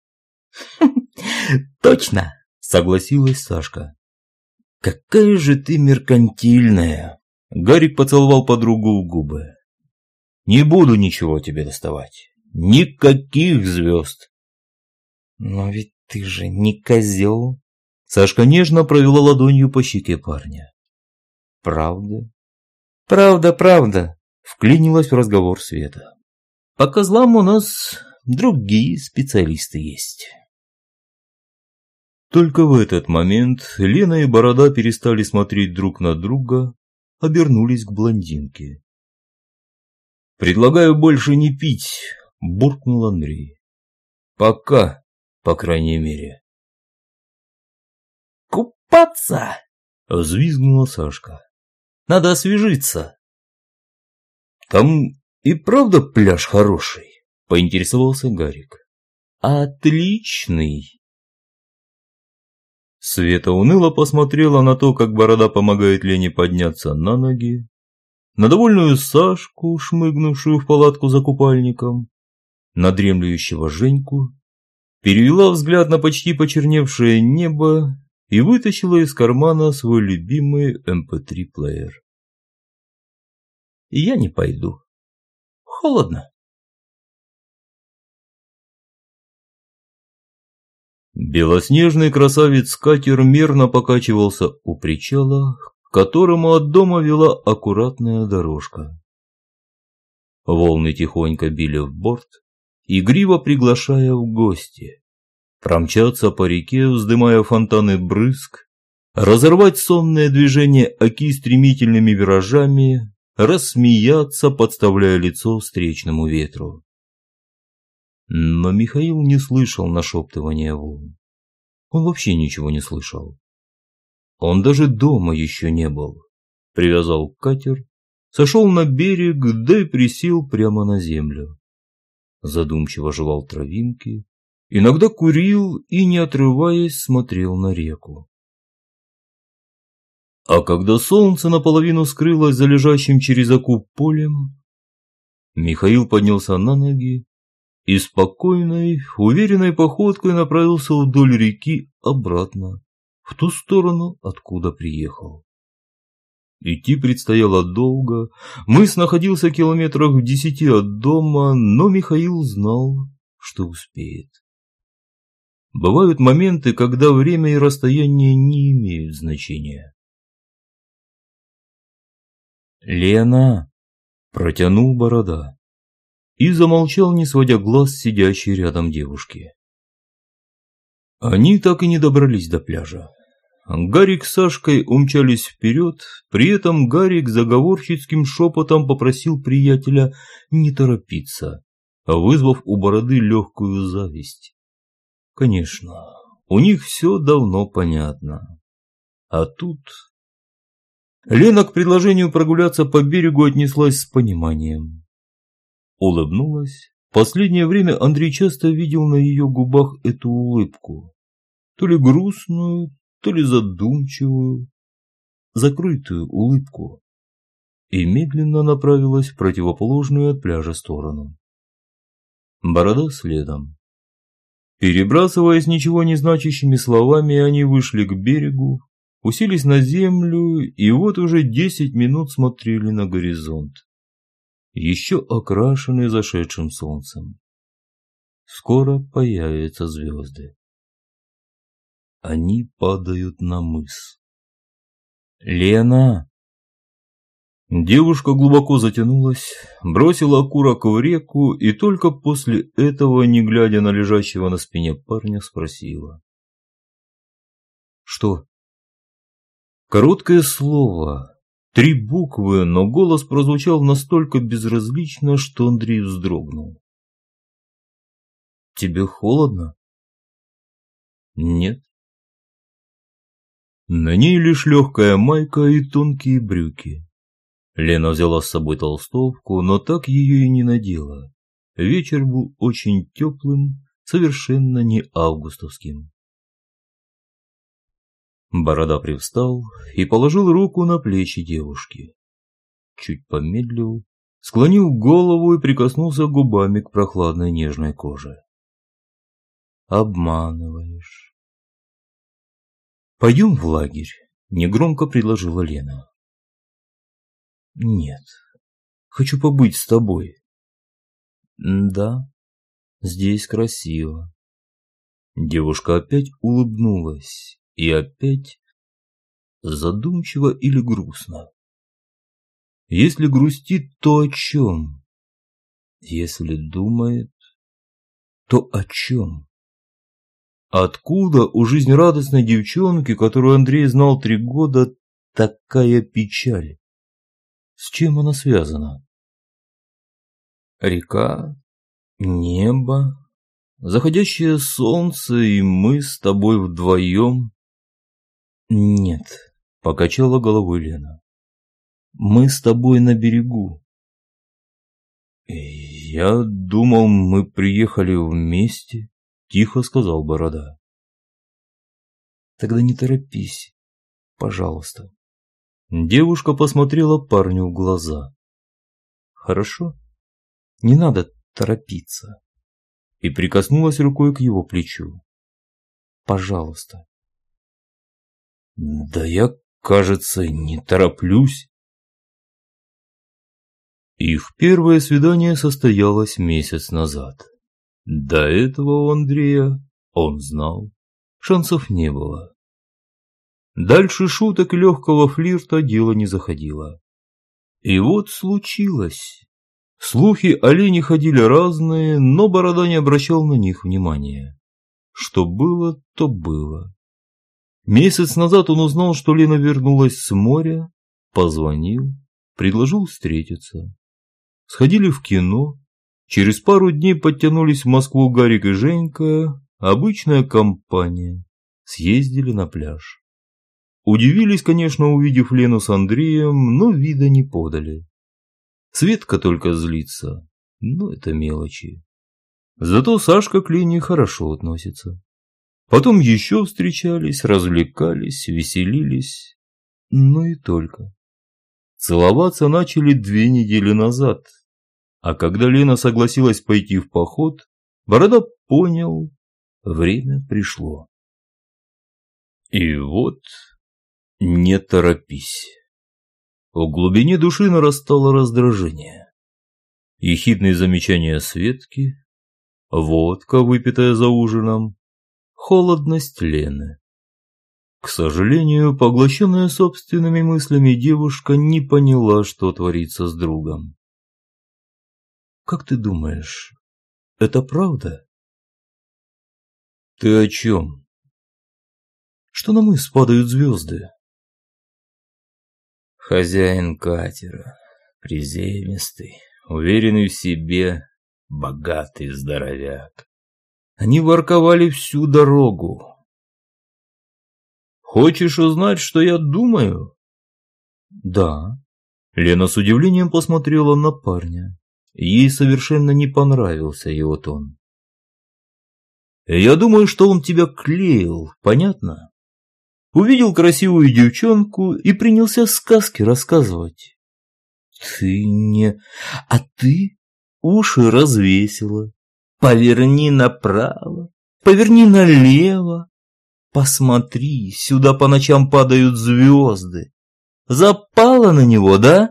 «Точно!» – согласилась Сашка. «Какая же ты меркантильная!» – Гарик поцеловал подругу в губы. «Не буду ничего тебе доставать. Никаких звезд!» «Но ведь ты же не козел!» Сашка нежно провела ладонью по щеке парня. «Правда?» «Правда!» – вклинилась в разговор Света. «По козлам у нас другие специалисты есть». Только в этот момент Лена и Борода перестали смотреть друг на друга, обернулись к блондинке. «Предлагаю больше не пить», – буркнул Андрей. «Пока, по крайней мере». «Купаться!» – взвизгнула Сашка. «Надо освежиться». «Там и правда пляж хороший?» – поинтересовался Гарик. «Отличный!» Света уныло посмотрела на то, как Борода помогает Лене подняться на ноги, на довольную Сашку, шмыгнувшую в палатку за купальником, на дремлющего Женьку, перевела взгляд на почти почерневшее небо и вытащила из кармана свой любимый MP3-плеер. «Я не пойду. Холодно». Белоснежный красавец-катер мерно покачивался у причала, к которому от дома вела аккуратная дорожка. Волны тихонько били в борт, игриво приглашая в гости. Промчаться по реке, вздымая фонтаны брызг, разорвать сонное движение оки стремительными виражами, рассмеяться, подставляя лицо встречному ветру. Но Михаил не слышал нашептывания волн. Он вообще ничего не слышал. Он даже дома еще не был. Привязал катер, сошел на берег, да и присел прямо на землю. Задумчиво жевал травинки, иногда курил и, не отрываясь, смотрел на реку. А когда солнце наполовину скрылось за лежащим через оку полем, Михаил поднялся на ноги и спокойной, уверенной походкой направился вдоль реки обратно, в ту сторону, откуда приехал. Идти предстояло долго, мыс находился километрах в 10 от дома, но Михаил знал, что успеет. Бывают моменты, когда время и расстояние не имеют значения. «Лена!» – протянул Борода и замолчал, не сводя глаз с сидящей рядом девушки. Они так и не добрались до пляжа. Гарик с Сашкой умчались вперед, при этом Гарик заговорщицким шепотом попросил приятеля не торопиться, вызвав у Бороды легкую зависть. Конечно, у них все давно понятно. А тут... Лена к предложению прогуляться по берегу отнеслась с пониманием. Улыбнулась. В последнее время Андрей часто видел на ее губах эту улыбку. То ли грустную, то ли задумчивую, закрытую улыбку. И медленно направилась в противоположную от пляжа сторону. Борода следом. Перебрасываясь ничего не значащими словами, они вышли к берегу, уселись на землю и вот уже 10 минут смотрели на горизонт, еще окрашенный зашедшим солнцем. Скоро появятся звезды. Они падают на мыс. «Лена!» Девушка глубоко затянулась, бросила окурок в реку и только после этого, не глядя на лежащего на спине парня, спросила. «Что?» Короткое слово, 3 буквы, но голос прозвучал настолько безразлично, что Андрей вздрогнул. «Тебе холодно?» «Нет». На ней лишь легкая майка и тонкие брюки. Лена взяла с собой толстовку, но так ее и не надела. Вечер был очень теплым, совершенно не августовским. Борода привстал и положил руку на плечи девушки. Чуть помедлил, склонил голову и прикоснулся губами к прохладной нежной коже. «Обманываешь». «Пойдем в лагерь», — негромко предложила Лена. «Нет, хочу побыть с тобой». «Да, здесь красиво». Девушка опять улыбнулась. И опять задумчиво или грустно. Если грустит, то о чем? Если думает, то о чем? Откуда у жизнерадостной девчонки, которую Андрей знал 3 года, такая печаль? С чем она связана? Река, небо, заходящее солнце и мы с тобой вдвоем. «Нет», — покачала головой Лена. «Мы с тобой на берегу». «Я думал, мы приехали вместе», — тихо сказал Борода. «Тогда не торопись, пожалуйста». Девушка посмотрела парню в глаза. «Хорошо, не надо торопиться». И прикоснулась рукой к его плечу. «Пожалуйста». «Да я, кажется, не тороплюсь». Их первое свидание состоялось месяц назад. До этого у Андрея, он знал, шансов не было. Дальше шуток и легкого флирта дело не заходило. И вот случилось. Слухи о Лене ходили разные, но Борода не обращал на них внимания. Что было, то было. Месяц назад он узнал, что Лена вернулась с моря, позвонил, предложил встретиться. Сходили в кино. Через пару дней подтянулись в Москву Гарик и Женька, обычная компания. Съездили на пляж. Удивились, конечно, увидев Лену с Андреем, но вида не подали. Светка только злится, но это мелочи. Зато Сашка к Лене хорошо относится. Потом еще встречались, развлекались, веселились. Ну и только. Целоваться начали 2 недели назад. А когда Лена согласилась пойти в поход, Борода понял, время пришло. И вот не торопись. В глубине души нарастало раздражение. Ехидные замечания Светки, водка, выпитая за ужином, холодность Лены. К сожалению, поглощенная собственными мыслями девушка не поняла, что творится с другом. «Как ты думаешь, это правда?» «Ты о чем?» «Что на мыс падают звезды?» Хозяин катера, приземистый, уверенный в себе, богатый здоровяк. Они ворковали всю дорогу. «Хочешь узнать, что я думаю?» «Да». Лена с удивлением посмотрела на парня. Ей совершенно не понравился его тон. «Я думаю, что он тебя клеил, понятно? Увидел красивую девчонку и принялся сказки рассказывать. Ты не... А ты уши развесила. Поверни направо, поверни налево. Посмотри, сюда по ночам падают звезды. Запала на него, да?»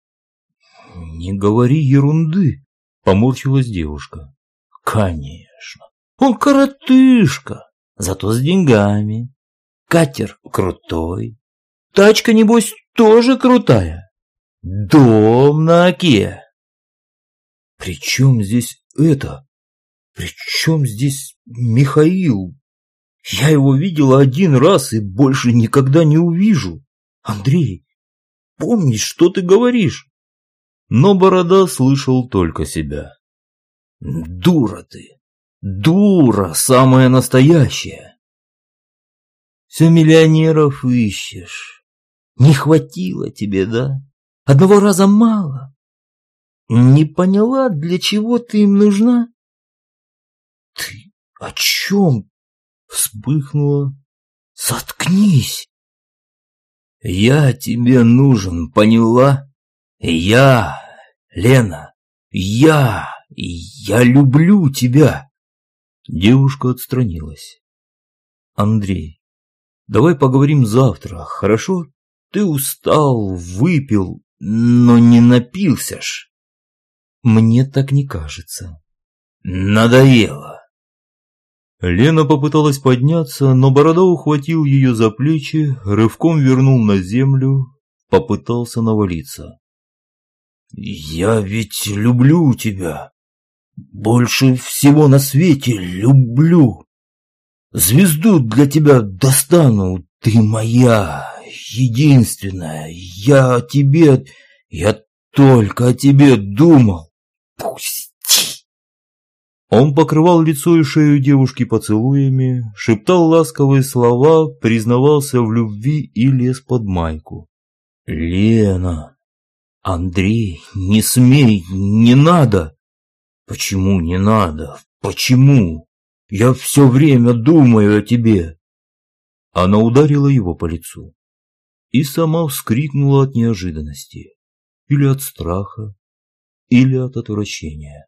«Не говори ерунды», — поморщилась девушка. «Конечно, он коротышка, зато с деньгами. Катер крутой, тачка, небось, тоже крутая. Дом на оке. При чем здесь это? При чем здесь Михаил? Я его видела 1 раз и больше никогда не увижу. Андрей, помнишь, что ты говоришь?» Но Борода слышал только себя. «Дура ты! Дура самая настоящая! Все миллионеров ищешь. Не хватило тебе, да? 1 раза мало. Не поняла, для чего ты им нужна?» «Ты о чем?» — вспыхнула. «Заткнись! Я тебе нужен, поняла? Я, Лена, я люблю тебя!» Девушка отстранилась. «Андрей, давай поговорим завтра, хорошо? Ты устал, выпил, но не напился ж». «Мне так не кажется». «Надоело». Лена попыталась подняться, но Борода ухватил ее за плечи, рывком вернул на землю, попытался навалиться. «Я ведь люблю тебя. Больше всего на свете люблю. Звезду для тебя достану. Ты моя, единственная. Я только о тебе думал. Пусти!» Он покрывал лицо и шею девушки поцелуями, шептал ласковые слова, признавался в любви и лез под майку. «Лена! Андрей, не смей, не надо!» «Почему не надо? Почему? Я все время думаю о тебе!» Она ударила его по лицу и сама вскрикнула от неожиданности, или от страха, или от отвращения.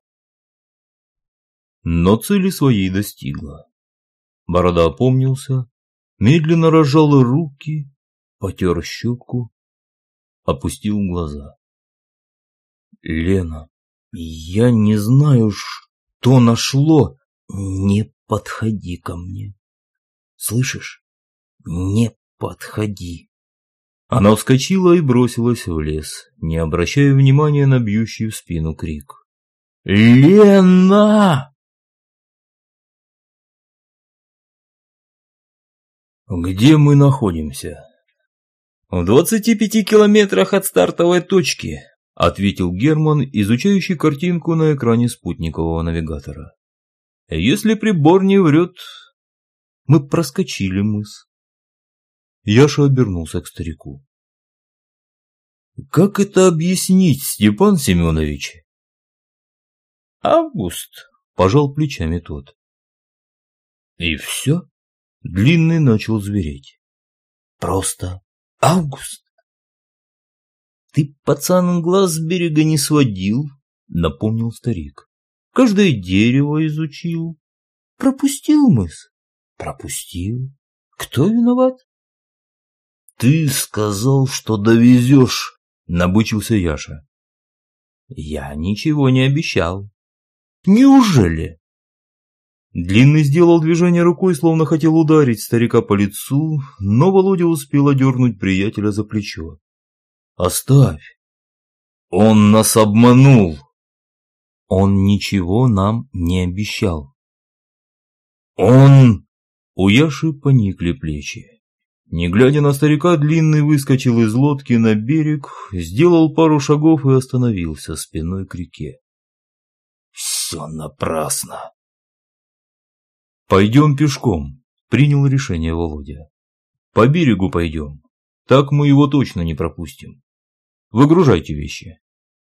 Но цели своей достигла. Борода опомнился, медленно разжал руки, потер щеку, опустил глаза. «Лена, я не знаю, что нашло. Не подходи ко мне. Слышишь? Не подходи. Она вскочила и бросилась в лес, не обращая внимания на бьющий в спину крик. «Лена!» «Где мы находимся?» «В 25 километрах от стартовой точки», — ответил Герман, изучающий картинку на экране спутникового навигатора. «Если прибор не врет, мы проскочили мыс». Яша обернулся к старику. «Как это объяснить, Степан Семенович?» «Август», — пожал плечами тот. «И все?» — Длинный начал звереть. «Просто август». «Ты, пацан, глаз с берега не сводил», — напомнил старик. «Каждое дерево изучил. Пропустил мыс?» «Пропустил. Кто виноват?» «Ты сказал, что довезешь», — набычился Яша. «Я ничего не обещал». «Неужели?» Длинный сделал движение рукой, словно хотел ударить старика по лицу, но Володя успел одернуть приятеля за плечо. «Оставь! Он нас обманул!» «Он ничего нам не обещал». «Он...» У Яши поникли плечи. Не глядя на старика, Длинный выскочил из лодки на берег, сделал пару шагов и остановился спиной к реке. «Все напрасно!» «Пойдем пешком», — принял решение Володя. «По берегу пойдем. Так мы его точно не пропустим. Выгружайте вещи».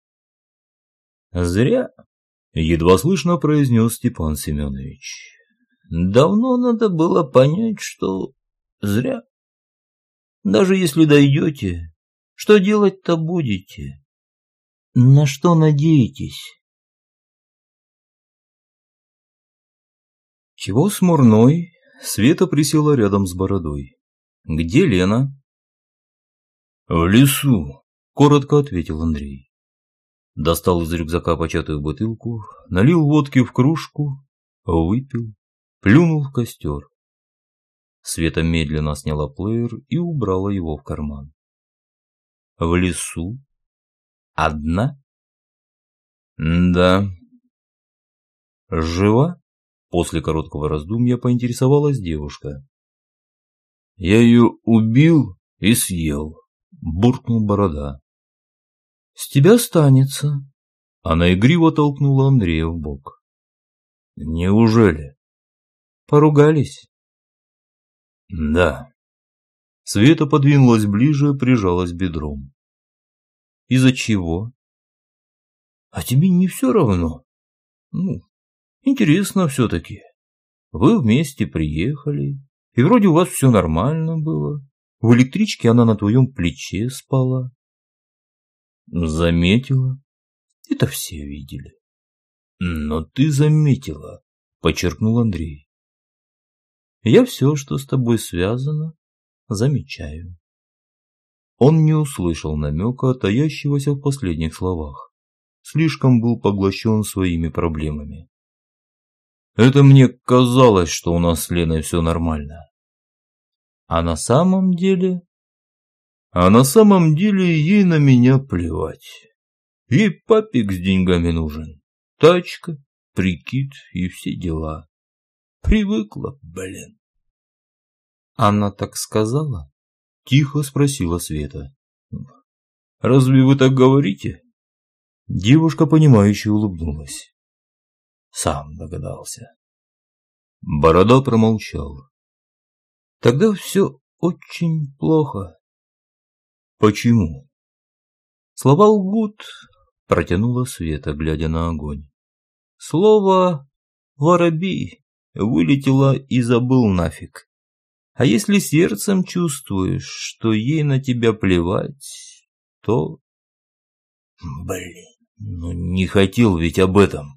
«Зря», — едва слышно произнес Степан Семенович. «Давно надо было понять, что зря. Даже если дойдете, что делать-то будете? На что надеетесь?» «Чего смурной?» Света присела рядом с бородой. «Где Лена?» «В лесу», — коротко ответил Андрей. Достал из рюкзака початую бутылку, налил водки в кружку, выпил, плюнул в костер. Света медленно сняла плеер и убрала его в карман. «В лесу? Одна?» «Да». «Жива?» После короткого раздумья поинтересовалась девушка. «Я ее убил и съел», — буркнул Борода. «С тебя останется». Она игриво толкнула Андрея в бок. «Неужели?» «Поругались?» «Да». Света подвинулась ближе, прижалась бедром. «Из-за чего?» «А тебе не все равно?» Интересно все-таки. Вы вместе приехали, и вроде у вас все нормально было. В электричке она на твоем плече спала». «Заметила?» «Это все видели». «Но ты заметила», — подчеркнул Андрей. «Я все, что с тобой связано, замечаю». Он не услышал намека, таящегося в последних словах. Слишком был поглощен своими проблемами. «Это мне казалось, что у нас с Леной все нормально». «А на самом деле...» «А на самом деле ей на меня плевать. Ей папик с деньгами нужен. Тачка, прикид и все дела. Привыкла, блин». «Она так сказала?» — тихо спросила Света. «Разве вы так говорите?» Девушка, понимающе улыбнулась. «Сам догадался». Борода промолчал. «Тогда все очень плохо». «Почему?» «Слова лгут», — протянула Света, глядя на огонь. «Слово «воробей» вылетело и забыл нафиг. А если сердцем чувствуешь, что ей на тебя плевать, то...» «Блин, не хотел ведь об этом».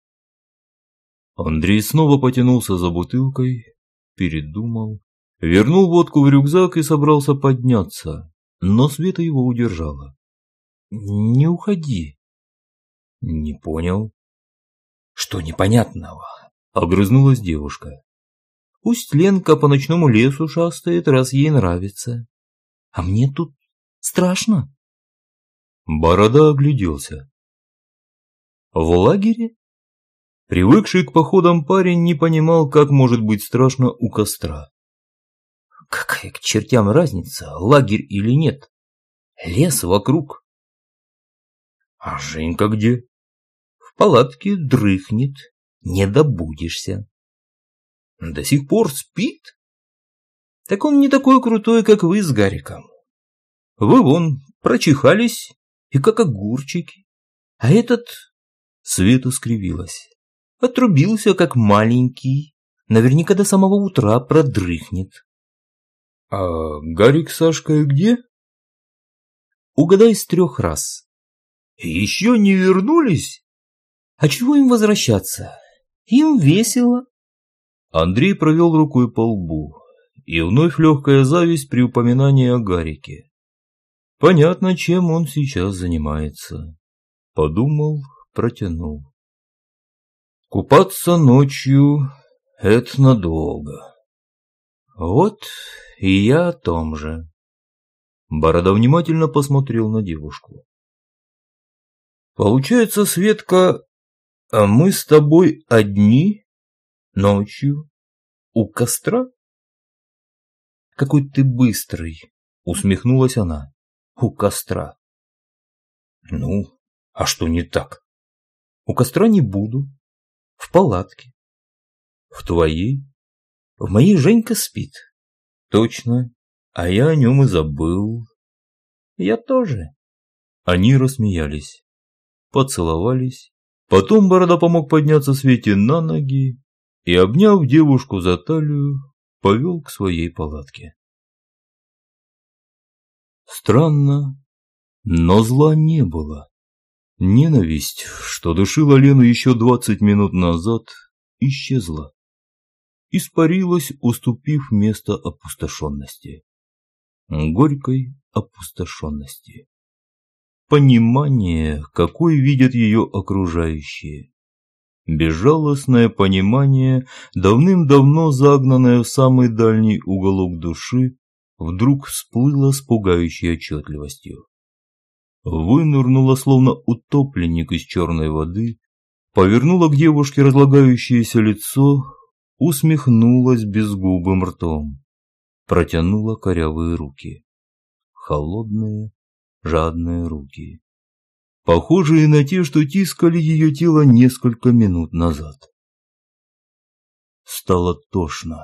Андрей снова потянулся за бутылкой, передумал, вернул водку в рюкзак и собрался подняться, но Света его удержала. «Не уходи». «Не понял». «Что непонятного?» — огрызнулась девушка. «Пусть Ленка по ночному лесу шастает, раз ей нравится. А мне тут Страшно?» Борода огляделся. В лагере? Привыкший к походам парень не понимал, как может быть страшно у костра. Какая к чертям разница, лагерь или нет? Лес вокруг. А Женька где? В палатке дрыхнет, не добудешься. До сих пор спит? Так он не такой крутой, как вы с Гариком. Вы вон прочихались и как огурчики. А этот... Света скривилась. Отрубился, как маленький. Наверняка до самого утра продрыхнет. А Гарик с Сашкой где? Угадай с 3 раз. Еще не вернулись? А чего им возвращаться? Им весело. Андрей провел рукой по лбу. И вновь легкая зависть при упоминании о Гарике. Понятно, чем он сейчас занимается. Подумал, протянул. Купаться ночью – это надолго. Вот и я о том же. Борода внимательно посмотрел на девушку. Получается, Светка, а мы с тобой одни ночью у костра? Какой ты быстрый, усмехнулась она. У костра. Ну, а что не так? У костра не буду. В палатке. В твоей? В моей Женька спит. Точно. А я о нем и забыл. Я тоже. Они рассмеялись. Поцеловались. Потом Борода помог подняться Свете на ноги и, обняв девушку за талию, повел к своей палатке. Странно, но зла не было. Ненависть, что душила Лену еще 20 минут назад, исчезла. Испарилась, уступив место опустошенности. Горькой опустошенности. Понимание, какой видят ее окружающие. Безжалостное понимание, давным-давно загнанное в самый дальний уголок души, вдруг всплыло с пугающей отчетливостью. Вынырнула, словно утопленник из черной воды, повернула к девушке разлагающееся лицо, усмехнулась безгубым ртом, протянула корявые руки. Холодные, жадные руки, похожие на те, что тискали ее тело несколько минут назад. Стало тошно.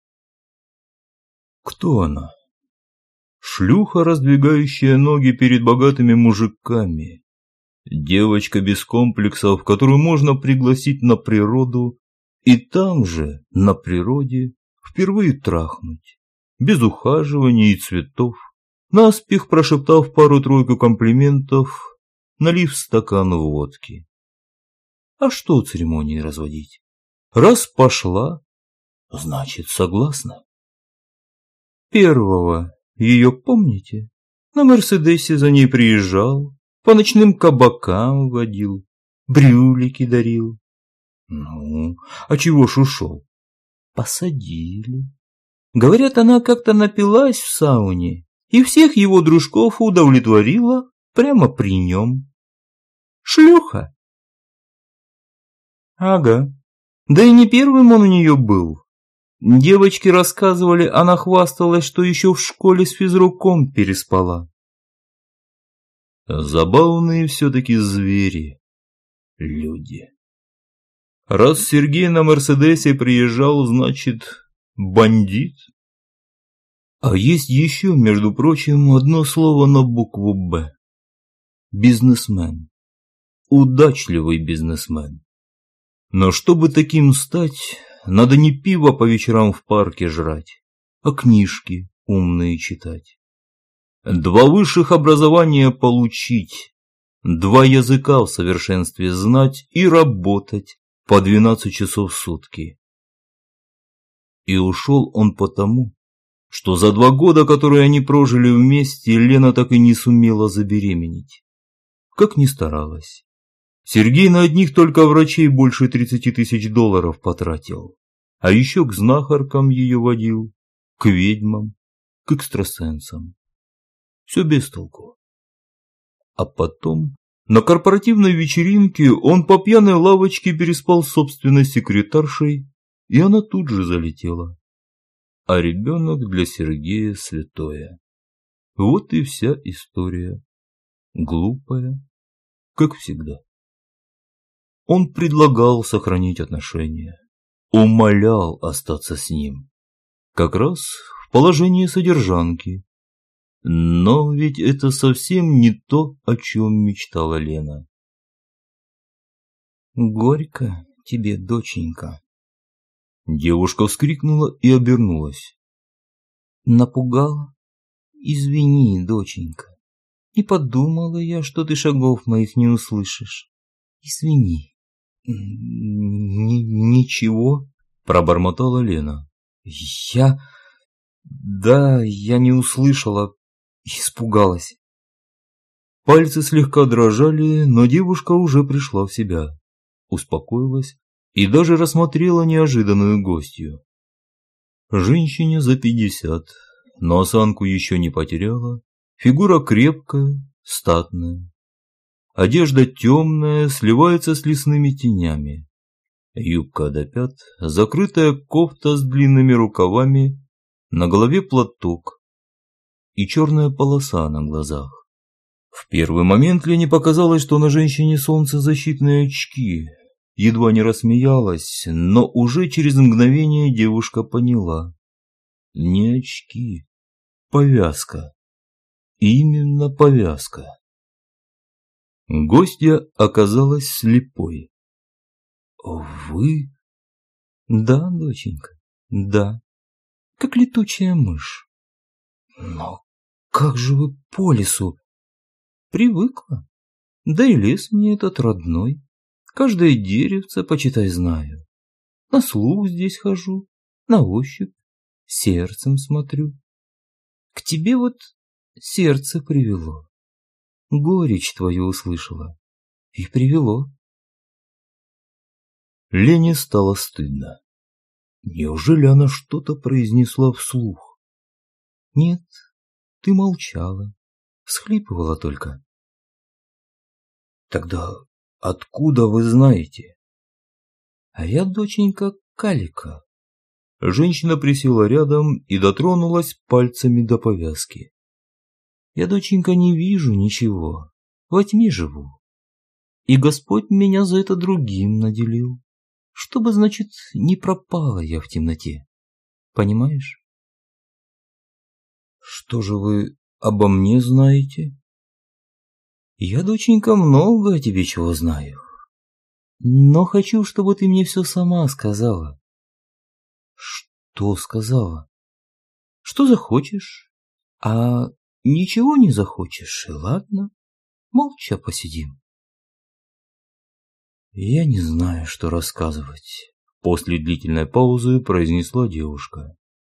Кто она? Шлюха, раздвигающая ноги перед богатыми мужиками. Девочка без комплексов, которую можно пригласить на природу и там же, на природе, впервые трахнуть. Без ухаживаний и цветов, наспех прошептав пару-тройку комплиментов, налив стакан водки. А что церемонии разводить? Раз пошла, значит согласна. Первого ее помните? На Мерседесе за ней приезжал, по ночным кабакам водил, брюлики дарил. Ну, а чего ж ушел? Посадили. Говорят, она как-то напилась в сауне и всех его дружков удовлетворила прямо при нем. Шлюха. Ага. Да и не первым он у нее был. Девочки рассказывали, она хвасталась, что еще в школе с физруком переспала. Забавные все-таки звери, люди. Раз Сергей на Мерседесе приезжал, значит, бандит. А есть еще, между прочим, одно слово на букву «Б». Бизнесмен. Удачливый бизнесмен. Но чтобы таким стать, надо не пиво по вечерам в парке жрать, а книжки умные читать. 2 высших образования получить, 2 языка в совершенстве знать и работать по 12 часов в сутки. И ушел он потому, что за 2 года, которые они прожили вместе, Лена так и не сумела забеременеть. Как ни старалась. Сергей на одних только врачей больше 30 000 долларов потратил, а еще к знахаркам ее водил, к ведьмам, к экстрасенсам. Все без толку. А потом, на корпоративной вечеринке, он по пьяной лавочке переспал с собственной секретаршей, и она тут же залетела. А ребенок для Сергея святое. Вот и вся история. Глупая, как всегда. Он предлагал сохранить отношения, умолял остаться с ним. Как раз в положении содержанки. Но ведь это совсем не то, о чем мечтала Лена. «Горько тебе, доченька!» Девушка вскрикнула и обернулась. «Напугала? Извини, доченька. Не подумала я, что ты шагов моих не услышишь. Извини». «Ничего», – пробормотала Лена. «Я не услышала, испугалась». Пальцы слегка дрожали, но девушка уже пришла в себя, успокоилась и даже рассмотрела неожиданную гостью. Женщине за 50, но осанку еще не потеряла, фигура крепкая, статная. Одежда темная, сливается с лесными тенями. Юбка до пят, закрытая кофта с длинными рукавами, на голове платок и черная полоса на глазах. В первый момент Лене показалось, что на женщине солнцезащитные очки. Едва не рассмеялась, но уже через мгновение девушка поняла. Не очки, повязка. Именно повязка. Гостья оказалась слепой. «Вы?» «Да, доченька, да, как летучая мышь». «Но как же вы по лесу?» «Привыкла. Да и лес мне этот родной. Каждое деревце, почитай, знаю. На слух здесь хожу, на ощупь, сердцем смотрю. К тебе вот сердце привело. Горечь твою услышала. И привело». Лене стало стыдно. Неужели она что-то произнесла вслух? «Нет, ты молчала, всхлипывала только». «Тогда откуда вы знаете?» «А я, доченька, калика». Женщина присела рядом и дотронулась пальцами до повязки. «Я, доченька, не вижу ничего, во тьме живу. И Господь меня за это другим наделил, чтобы, значит, не пропала я в темноте. Понимаешь?» «Что же вы обо мне знаете?» «Я, доченька, много о тебе чего знаю, но хочу, чтобы ты мне все сама сказала». «Что сказала?» «Что захочешь, а ничего не захочешь, и ладно, молча посидим». «Я не знаю, что рассказывать», – после длительной паузы произнесла девушка.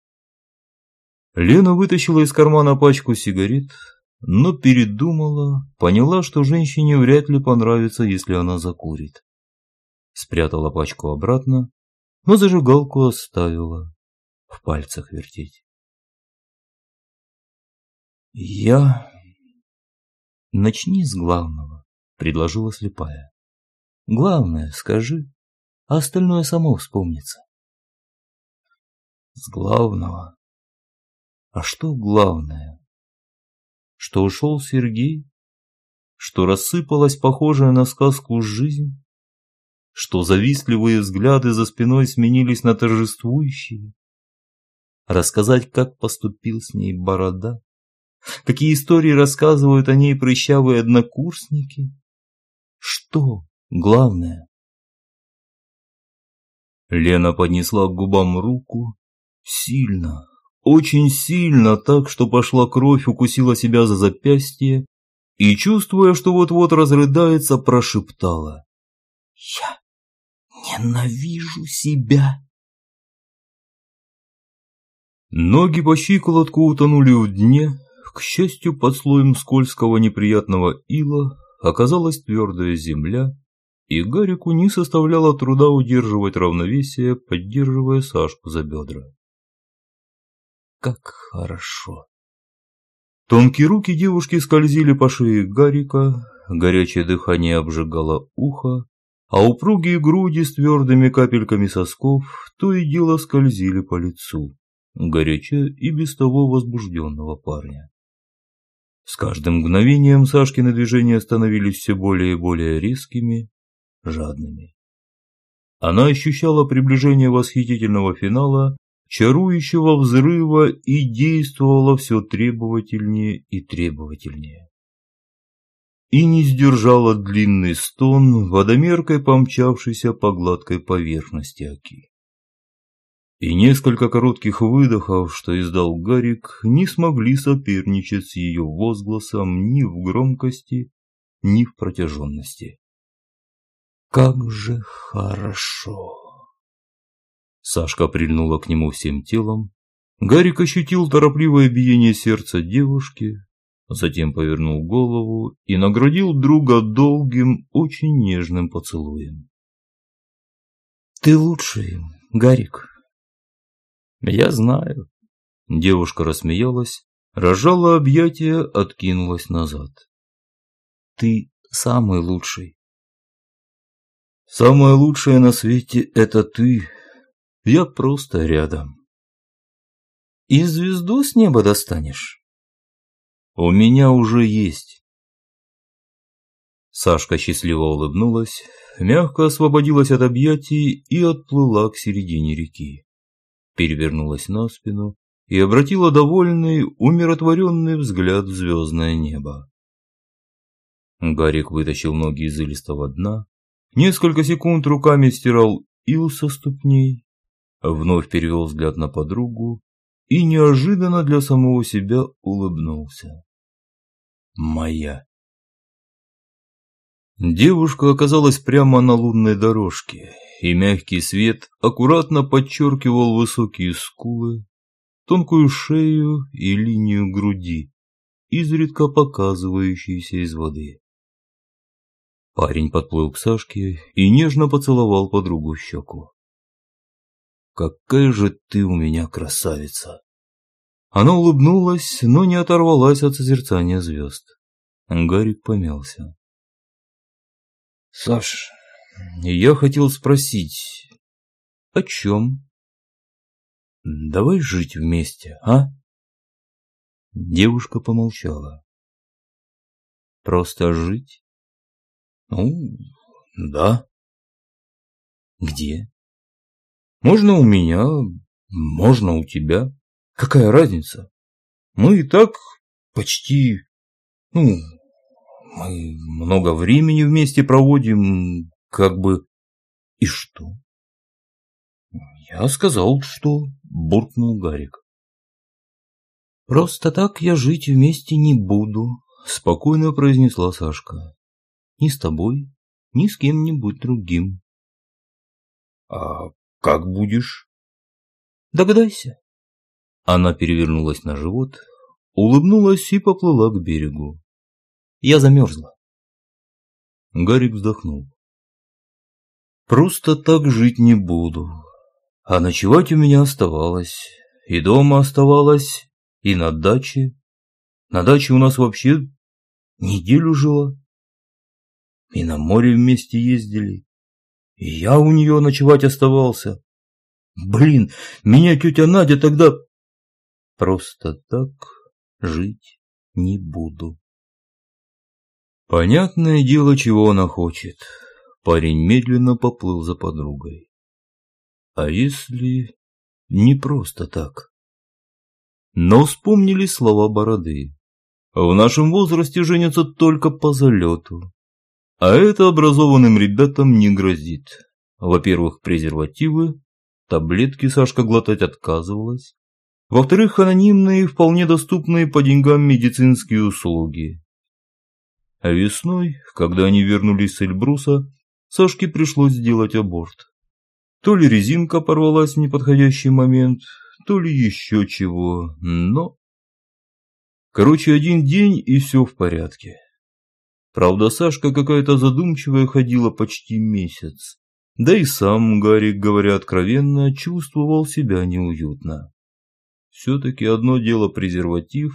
Лена вытащила из кармана пачку сигарет, но передумала, поняла, что женщине вряд ли понравится, если она закурит. Спрятала пачку обратно, но зажигалку оставила, в пальцах вертеть. «Начни с главного», – предложила слепая. «Главное скажи, а остальное само вспомнится». «С главного? А что главное? Что ушел Сергей? Что рассыпалась похожая на сказку жизнь? Что завистливые взгляды за спиной сменились на торжествующие? Рассказать, как поступил с ней Борода? Какие истории рассказывают о ней прыщавые однокурсники? Что главное?» Лена поднесла к губам руку сильно, очень сильно, так что пошла кровь, укусила себя за запястье и, чувствуя, что вот-вот разрыдается, прошептала: «Я ненавижу себя». Ноги по щиколотку утонули в дне. К счастью, под слоем скользкого неприятного ила оказалась твердая земля, и Гарику не составляло труда удерживать равновесие, поддерживая Сашку за бедра. Как хорошо. Тонкие руки девушки скользили по шее Гарика, горячее дыхание обжигало ухо, а упругие груди с твердыми капельками сосков то и дело скользили по лицу, горяча и без того возбужденного парня. С каждым мгновением Сашкины движения становились все более и более резкими, жадными. Она ощущала приближение восхитительного финала, чарующего взрыва, и действовала все требовательнее и требовательнее. И не сдержала длинный стон, водомеркой помчавшийся по гладкой поверхности оки. И несколько коротких выдохов, что издал Гарик, не смогли соперничать с ее возгласом ни в громкости, ни в протяженности. «Как же хорошо!» Сашка прильнула к нему всем телом. Гарик ощутил торопливое биение сердца девушки, затем повернул голову и наградил друга долгим, очень нежным поцелуем. «Ты лучший, Гарик». «Я знаю». Девушка рассмеялась, разжала объятия, откинулась назад. «Ты самый лучший». «Самое лучшее на свете – это ты. Я просто рядом». «И звезду с неба достанешь?» «У меня уже есть». Сашка счастливо улыбнулась, мягко освободилась от объятий и отплыла к середине реки. Перевернулась на спину и обратила довольный, умиротворенный взгляд в звездное небо. Гарик вытащил ноги из илистого дна, несколько секунд руками стирал ил со ступней, вновь перевел взгляд на подругу и неожиданно для самого себя улыбнулся. «Моя». Девушка оказалась прямо на лунной дорожке, и мягкий свет аккуратно подчеркивал высокие скулы, тонкую шею и линию груди, изредка показывающиеся из воды. Парень подплыл к Сашке и нежно поцеловал подругу в щеку. «Какая же ты у меня красавица!» Она улыбнулась, но не оторвалась от созерцания звезд. Гарик помялся. «Саш, я хотел спросить, о чем? Давай жить вместе, а?» Девушка помолчала. «Просто жить?» «Ну, да». «Где?» «Можно у меня, можно у тебя. Какая разница? Мы и так почти, мы много времени вместе проводим, как бы...» «И что?» «Я сказал, что...» – буркнул Гарик. «Просто так я жить вместе не буду», – спокойно произнесла Сашка. «Ни с тобой, ни с кем-нибудь другим». «А как будешь?» «Догадайся». Она перевернулась на живот, улыбнулась и поплыла к берегу. «Я замерзла». Гарик вздохнул. «Просто так жить не буду. А ночевать у меня оставалось. И дома оставалось, и на даче. На даче у нас вообще неделю жила. И на море вместе ездили. И я у нее ночевать оставался. Блин, меня тетя Надя тогда...» «Просто так жить не буду». Понятное дело, чего она хочет. Парень медленно поплыл за подругой. А если не просто так? Но вспомнили слова Бороды. В нашем возрасте женятся только по залету. А это образованным ребятам не грозит. Во-первых, презервативы, таблетки Сашка глотать отказывалась. Во-вторых, анонимные и вполне доступные по деньгам медицинские услуги. А весной, когда они вернулись с Эльбруса, Сашке пришлось сделать аборт. То ли резинка порвалась в неподходящий момент, то ли еще чего, но... Короче, один день и все в порядке. Правда, Сашка какая-то задумчивая ходила почти месяц. Да и сам Гарик, говоря откровенно, чувствовал себя неуютно. Все-таки одно дело презерватив,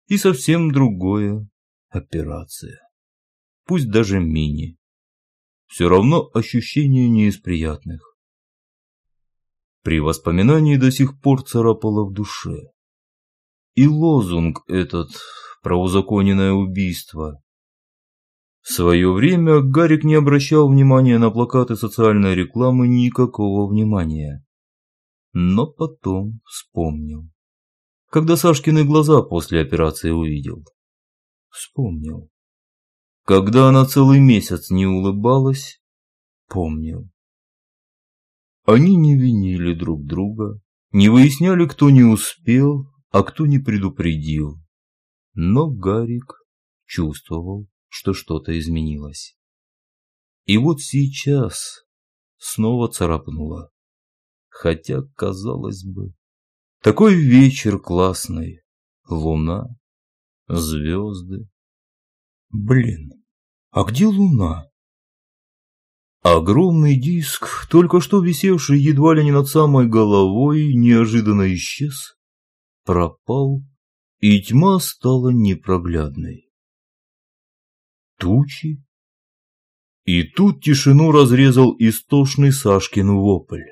и совсем другое – операция. Пусть даже мини. Все равно ощущение не из приятных. При воспоминании до сих пор царапало в душе. И лозунг этот про узаконенное убийство. В свое время Гарик не обращал внимания на плакаты социальной рекламы, никакого внимания. Но потом вспомнил. Когда Сашкины глаза после операции увидел. Вспомнил. Когда она целый месяц не улыбалась, помнил. Они не винили друг друга, не выясняли, кто не успел, а кто не предупредил. Но Гарик чувствовал, что что-то изменилось. И вот сейчас снова царапнуло. Хотя, казалось бы, такой вечер классный, луна, звезды. Блин, а где луна? Огромный диск, только что висевший едва ли не над самой головой, неожиданно исчез, пропал, и тьма стала непроглядной. Тучи? И тут тишину разрезал истошный Сашкин вопль.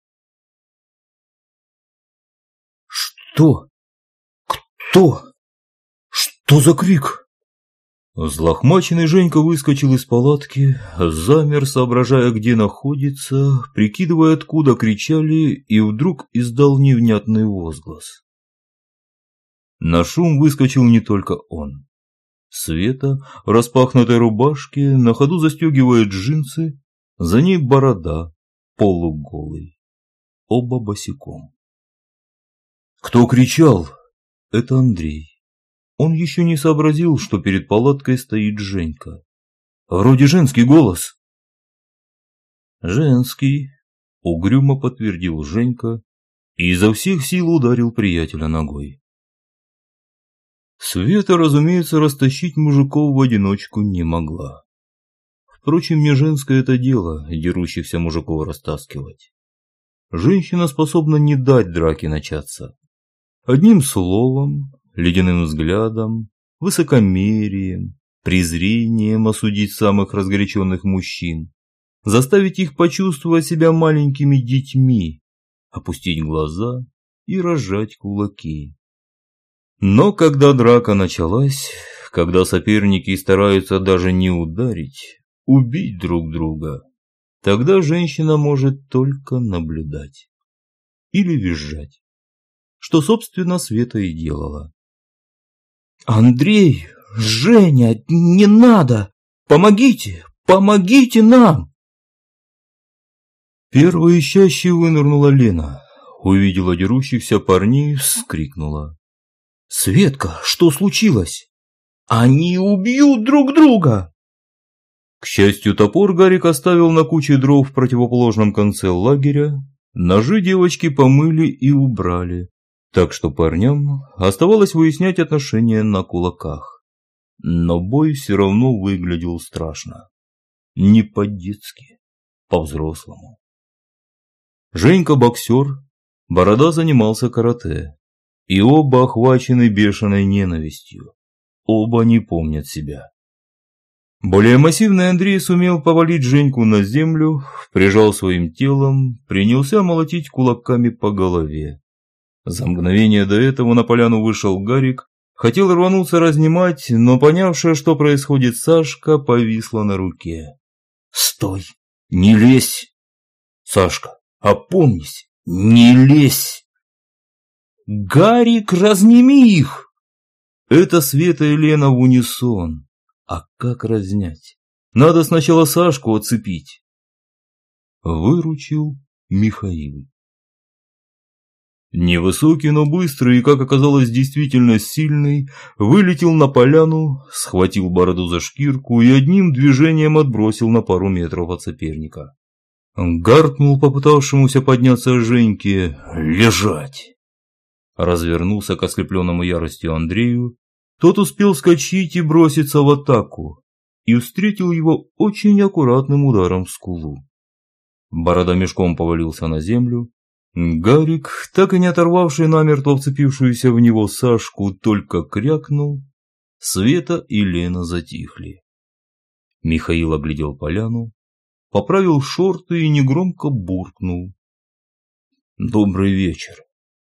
Что? Кто? Что за крик? Взлохмаченный Женька выскочил из палатки, замер, соображая, где находится, прикидывая, откуда кричали, и вдруг издал невнятный возглас. На шум выскочил не только он. Света в распахнутой рубашке на ходу застегивает джинсы, за ней борода, полуголый, оба босиком. Кто кричал? Это Андрей. Он еще не сообразил, что перед палаткой стоит Женька. Вроде женский голос. Женский, угрюмо подтвердил Женька и изо всех сил ударил приятеля ногой. Света, разумеется, растащить мужиков в одиночку не могла. Впрочем, не женское это дело дерущихся мужиков растаскивать. Женщина способна не дать драке начаться. Одним словом, ледяным взглядом, высокомерием, презрением осудить самых разгоряченных мужчин, заставить их почувствовать себя маленькими детьми, опустить глаза и разжать кулаки. Но когда драка началась, когда соперники стараются даже не ударить, убить друг друга, тогда женщина может только наблюдать или визжать, что, собственно, Света и делала. «Андрей, Женя, не надо! Помогите! Помогите нам!» Первой ищащей вынырнула Лена, увидела дерущихся парней, вскрикнула. «Светка, что случилось? Они убьют друг друга!» К счастью, топор Гарик оставил на куче дров в противоположном конце лагеря, ножи девочки помыли и убрали, так что парням оставалось выяснять отношения на кулаках. Но бой все равно выглядел страшно. Не по-детски, по-взрослому. Женька боксер, Борода занимался карате. И оба охвачены бешеной ненавистью. Оба не помнят себя. Более массивный Андрей сумел повалить Женьку на землю, прижал своим телом, принялся молотить кулаками по голове. За мгновение до этого на поляну вышел Гарик, хотел рвануться разнимать, но понявшая, что происходит, Сашка повисла на руке. «Стой! Не лезь! Сашка, опомнись! Не лезь!» «Гарик, разними их!» Это Света и Лена в унисон. А как разнять? Надо сначала Сашку отцепить. Выручил Михаил. Невысокий, но быстрый и, как оказалось, действительно сильный, вылетел на поляну, схватил Бороду за шкирку и одним движением отбросил на пару метров от соперника. Гаркнул попытавшемуся подняться Женьке: «Лежать!» Развернулся к ослепленному яростью Андрею. Тот успел вскочить и броситься в атаку, и встретил его очень аккуратным ударом в скулу. Борода мешком повалился на землю, Гарик, так и не оторвавший намертво вцепившуюся в него Сашку, только крякнул. Света и Лена затихли. Михаил оглядел поляну, поправил шорты и негромко буркнул: «Добрый вечер».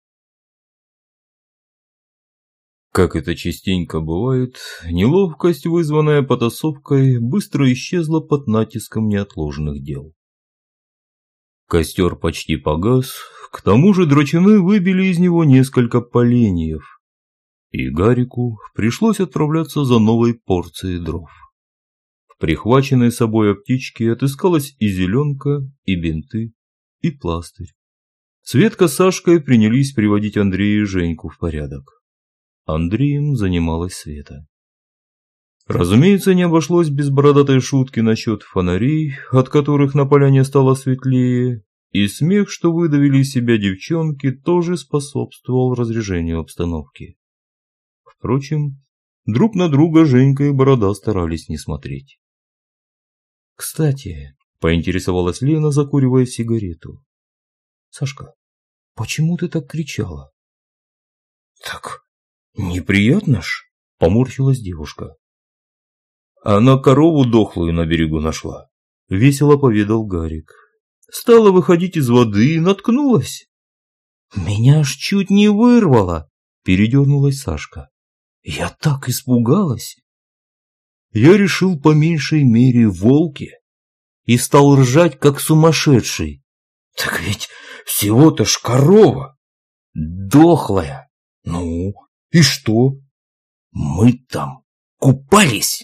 Как это частенько бывает, неловкость, вызванная потасовкой, быстро исчезла под натиском неотложных дел. Костер почти погас, к тому же драчуны выбили из него несколько поленьев, и Гарику пришлось отправляться за новой порцией дров. В прихваченной собой аптечке отыскалась и зеленка, и бинты, и пластырь. Светка с Сашкой принялись приводить Андрея и Женьку в порядок. Андреем занималась Света. Разумеется, не обошлось без бородатой шутки насчет фонарей, от которых на поляне стало светлее, и смех, что выдавили из себя девчонки, тоже способствовал разряжению обстановки. Впрочем, друг на друга Женька и Борода старались не смотреть. «Кстати», — поинтересовалась Лена, закуривая сигарету, — «Сашка, почему ты так кричала?» «Так неприятно ж», — поморщилась девушка. «Она корову дохлую на берегу нашла», — весело поведал Гарик. «Стала выходить из воды и наткнулась». «Меня аж чуть не вырвало», — передернулась Сашка. «Я так испугалась». Я решил по меньшей мере волки и стал ржать как сумасшедший. «Так ведь всего-то ж корова дохлая. Ну, и что? Мы там купались».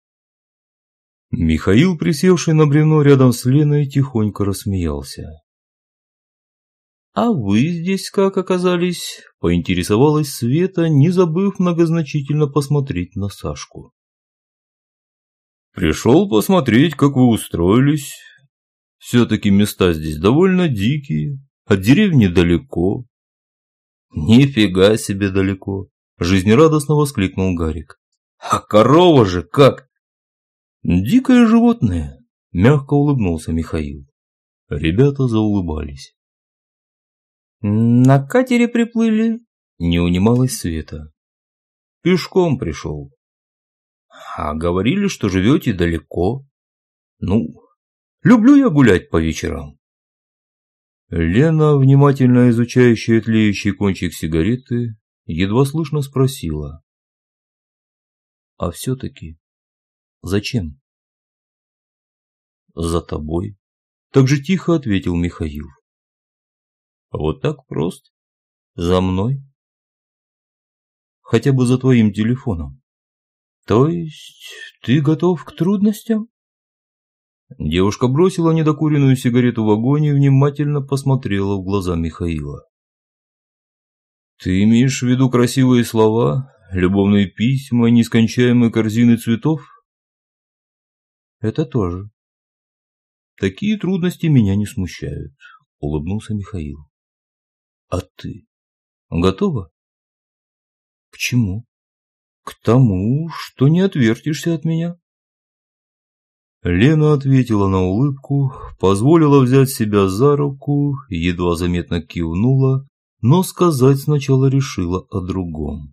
Михаил, присевший на бревно рядом с Леной, тихонько рассмеялся. «А вы здесь как оказались?» – поинтересовалась Света, не забыв многозначительно посмотреть на Сашку. «Пришел посмотреть, как вы устроились. Все-таки места здесь довольно дикие, от деревни далеко». «Нифига себе далеко!» – жизнерадостно воскликнул Гарик. «А корова же как?» «Дикое животное», – мягко улыбнулся Михаил. Ребята заулыбались. «На катере приплыли?» – не унималась Света. «Пешком пришел». «А говорили, что живете далеко». «Ну, люблю я гулять по вечерам». Лена, внимательно изучающая тлеющий кончик сигареты, едва слышно спросила: «А все-таки зачем?» «За тобой», – так же тихо ответил Михаил. «Вот так просто? За мной? Хотя бы за твоим телефоном. То есть ты готов к трудностям?» Девушка бросила недокуренную сигарету в огонь и внимательно посмотрела в глаза Михаила. «Ты имеешь в виду красивые слова, любовные письма, нескончаемые корзины цветов?» «Это тоже. Такие трудности меня не смущают», — улыбнулся Михаил. «А ты готова?» «К чему?» «К тому, что не отвертишься от меня». Лена ответила на улыбку, позволила взять себя за руку, едва заметно кивнула, но сказать сначала решила о другом.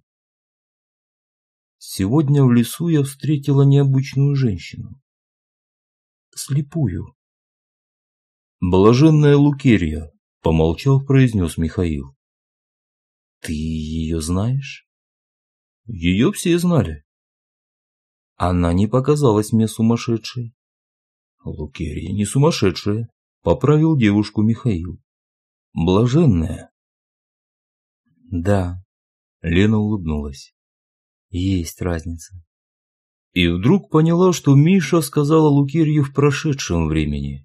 «Сегодня в лесу я встретила необычную женщину. Слепую». «Блаженная Лукерья», — помолчав, произнес Михаил. «Ты ее знаешь?» «Ее все знали». «Она не показалась мне сумасшедшей». «Лукерья не сумасшедшая», — поправил девушку Михаил. «Блаженная». «Да», — Лена улыбнулась. «Есть разница». И вдруг поняла, что Миша сказала Лукерье в прошедшем времени.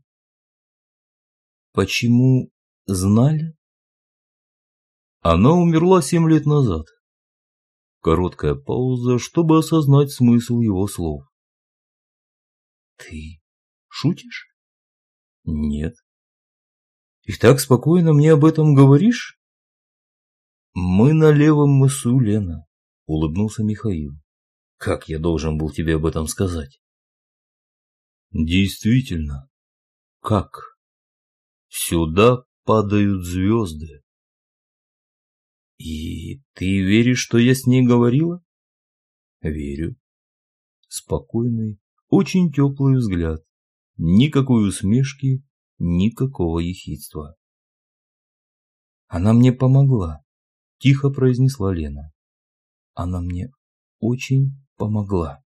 «Почему знали?» Она умерла 7 лет назад. Короткая пауза, чтобы осознать смысл его слов. «Ты шутишь?» «Нет». «И так спокойно мне об этом говоришь?» «Мы на левом мысу, Лена», — улыбнулся Михаил. «Как я должен был тебе об этом сказать?» «Действительно. Как?» «Сюда падают звезды. И ты веришь, что я с ней говорила? Верю. Спокойный, очень теплый взгляд. Никакой усмешки, никакого ехидства. Она мне помогла, Тихо произнесла Лена. она мне очень помогла.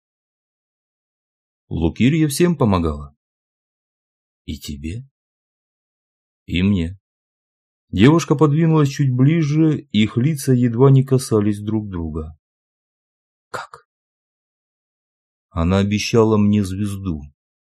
Лукирья всем помогала. И тебе? И мне. Девушка подвинулась чуть ближе, их лица едва не касались друг друга. Как? Она обещала мне звезду.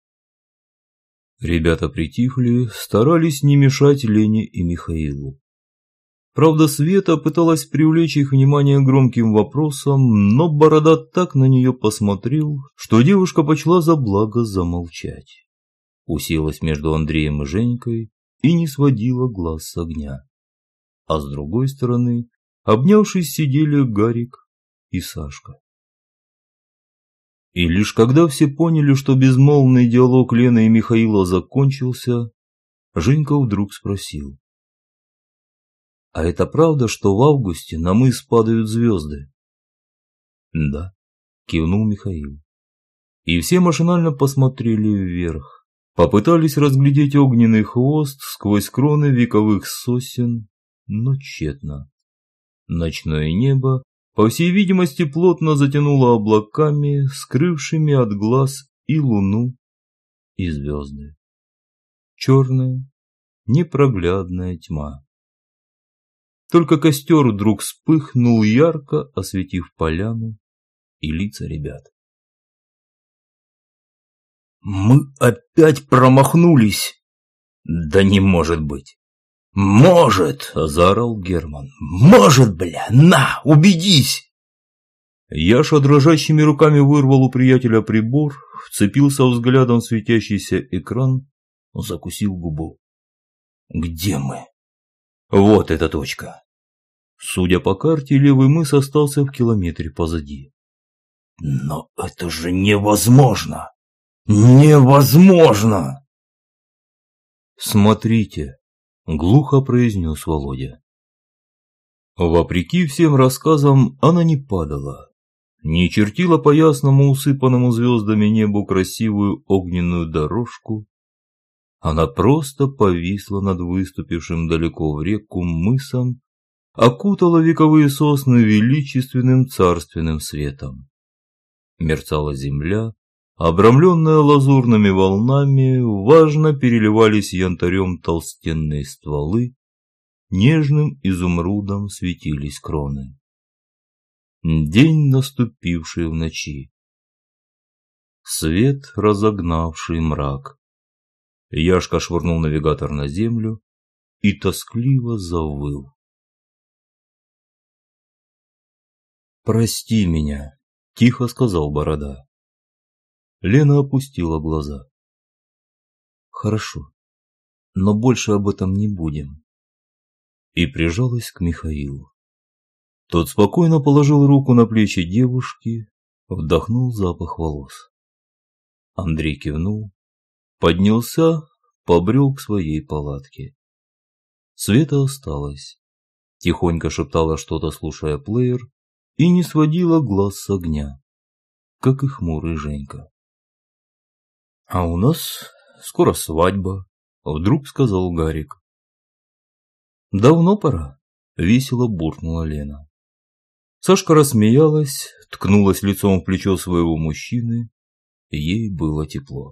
Ребята притихли, старались не мешать Лене и Михаилу. Правда, Света пыталась привлечь их внимание громким вопросом, но Борода так на нее посмотрел, что девушка почла за благо замолчать. Уселась между Андреем и Женькой и не сводила глаз с огня. А с другой стороны, обнявшись, сидели Гарик и Сашка. И лишь когда все поняли, что безмолвный диалог Лены и Михаила закончился, Женька вдруг спросил: «А это правда, что в августе на мыс падают звезды?» «Да», – кивнул Михаил. И все машинально посмотрели вверх, попытались разглядеть огненный хвост сквозь кроны вековых сосен, но тщетно. Ночное небо, по всей видимости, плотно затянуло облаками, скрывшими от глаз и луну, и звезды. Черная, непроглядная тьма. Только костер вдруг вспыхнул ярко, осветив поляну и лица ребят. Мы опять промахнулись. Да не может быть. Может, заорал Герман. Может, бля, на, убедись. Яша дрожащими руками вырвал у приятеля прибор, вцепился взглядом в светящийся экран, закусил губу. Где мы? Вот эта точка. Судя по карте, левый мыс остался в километре позади. Но это же невозможно! Невозможно! Смотрите, глухо произнес Володя. Вопреки всем рассказам, она не падала, не чертила по ясному усыпанному звездами небу красивую огненную дорожку. Она просто повисла над выступившим далеко в реку мысом, окутала вековые сосны величественным царственным светом. Мерцала земля, обрамленная лазурными волнами, важно переливались янтарем толстенные стволы, нежным изумрудом светились кроны. День, наступивший в ночи. Свет, разогнавший мрак. Яшка швырнул навигатор на землю и тоскливо завыл. «Прости меня», – тихо сказал Борода. Лена опустила глаза. «Хорошо, но больше об этом не будем». И прижалась к Михаилу. Тот спокойно положил руку на плечи девушки, вдохнул запах волос. Андрей кивнул, поднялся, побрел к своей палатке. Света осталась, тихонько шептала что-то, слушая плеер, и не сводила глаз с огня, как и хмурый Женька. «А у нас скоро свадьба», — вдруг сказал Гарик. «Давно пора», — весело буркнула Лена. Сашка рассмеялась, ткнулась лицом в плечо своего мужчины, ей было тепло.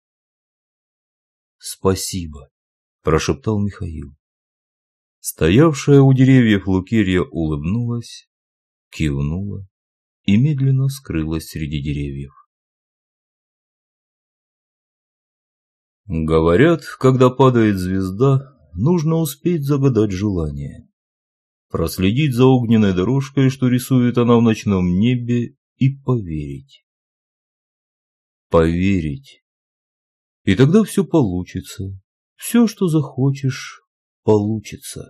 «Спасибо», – прошептал Михаил. Стоявшая у деревьев Лукерья улыбнулась, кивнула и медленно скрылась среди деревьев. Говорят, когда падает звезда, нужно успеть загадать желание. Проследить за огненной дорожкой, что рисует она в ночном небе, и поверить. Поверить. И тогда все получится. Все, что захочешь, получится.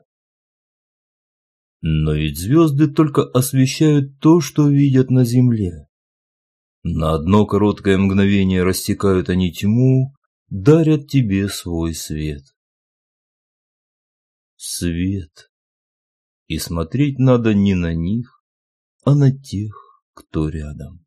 Но ведь звезды только освещают то, что видят на земле. На одно короткое мгновение рассекают они тьму, дарят тебе свой свет. свет. И смотреть надо не на них, а на тех, кто рядом.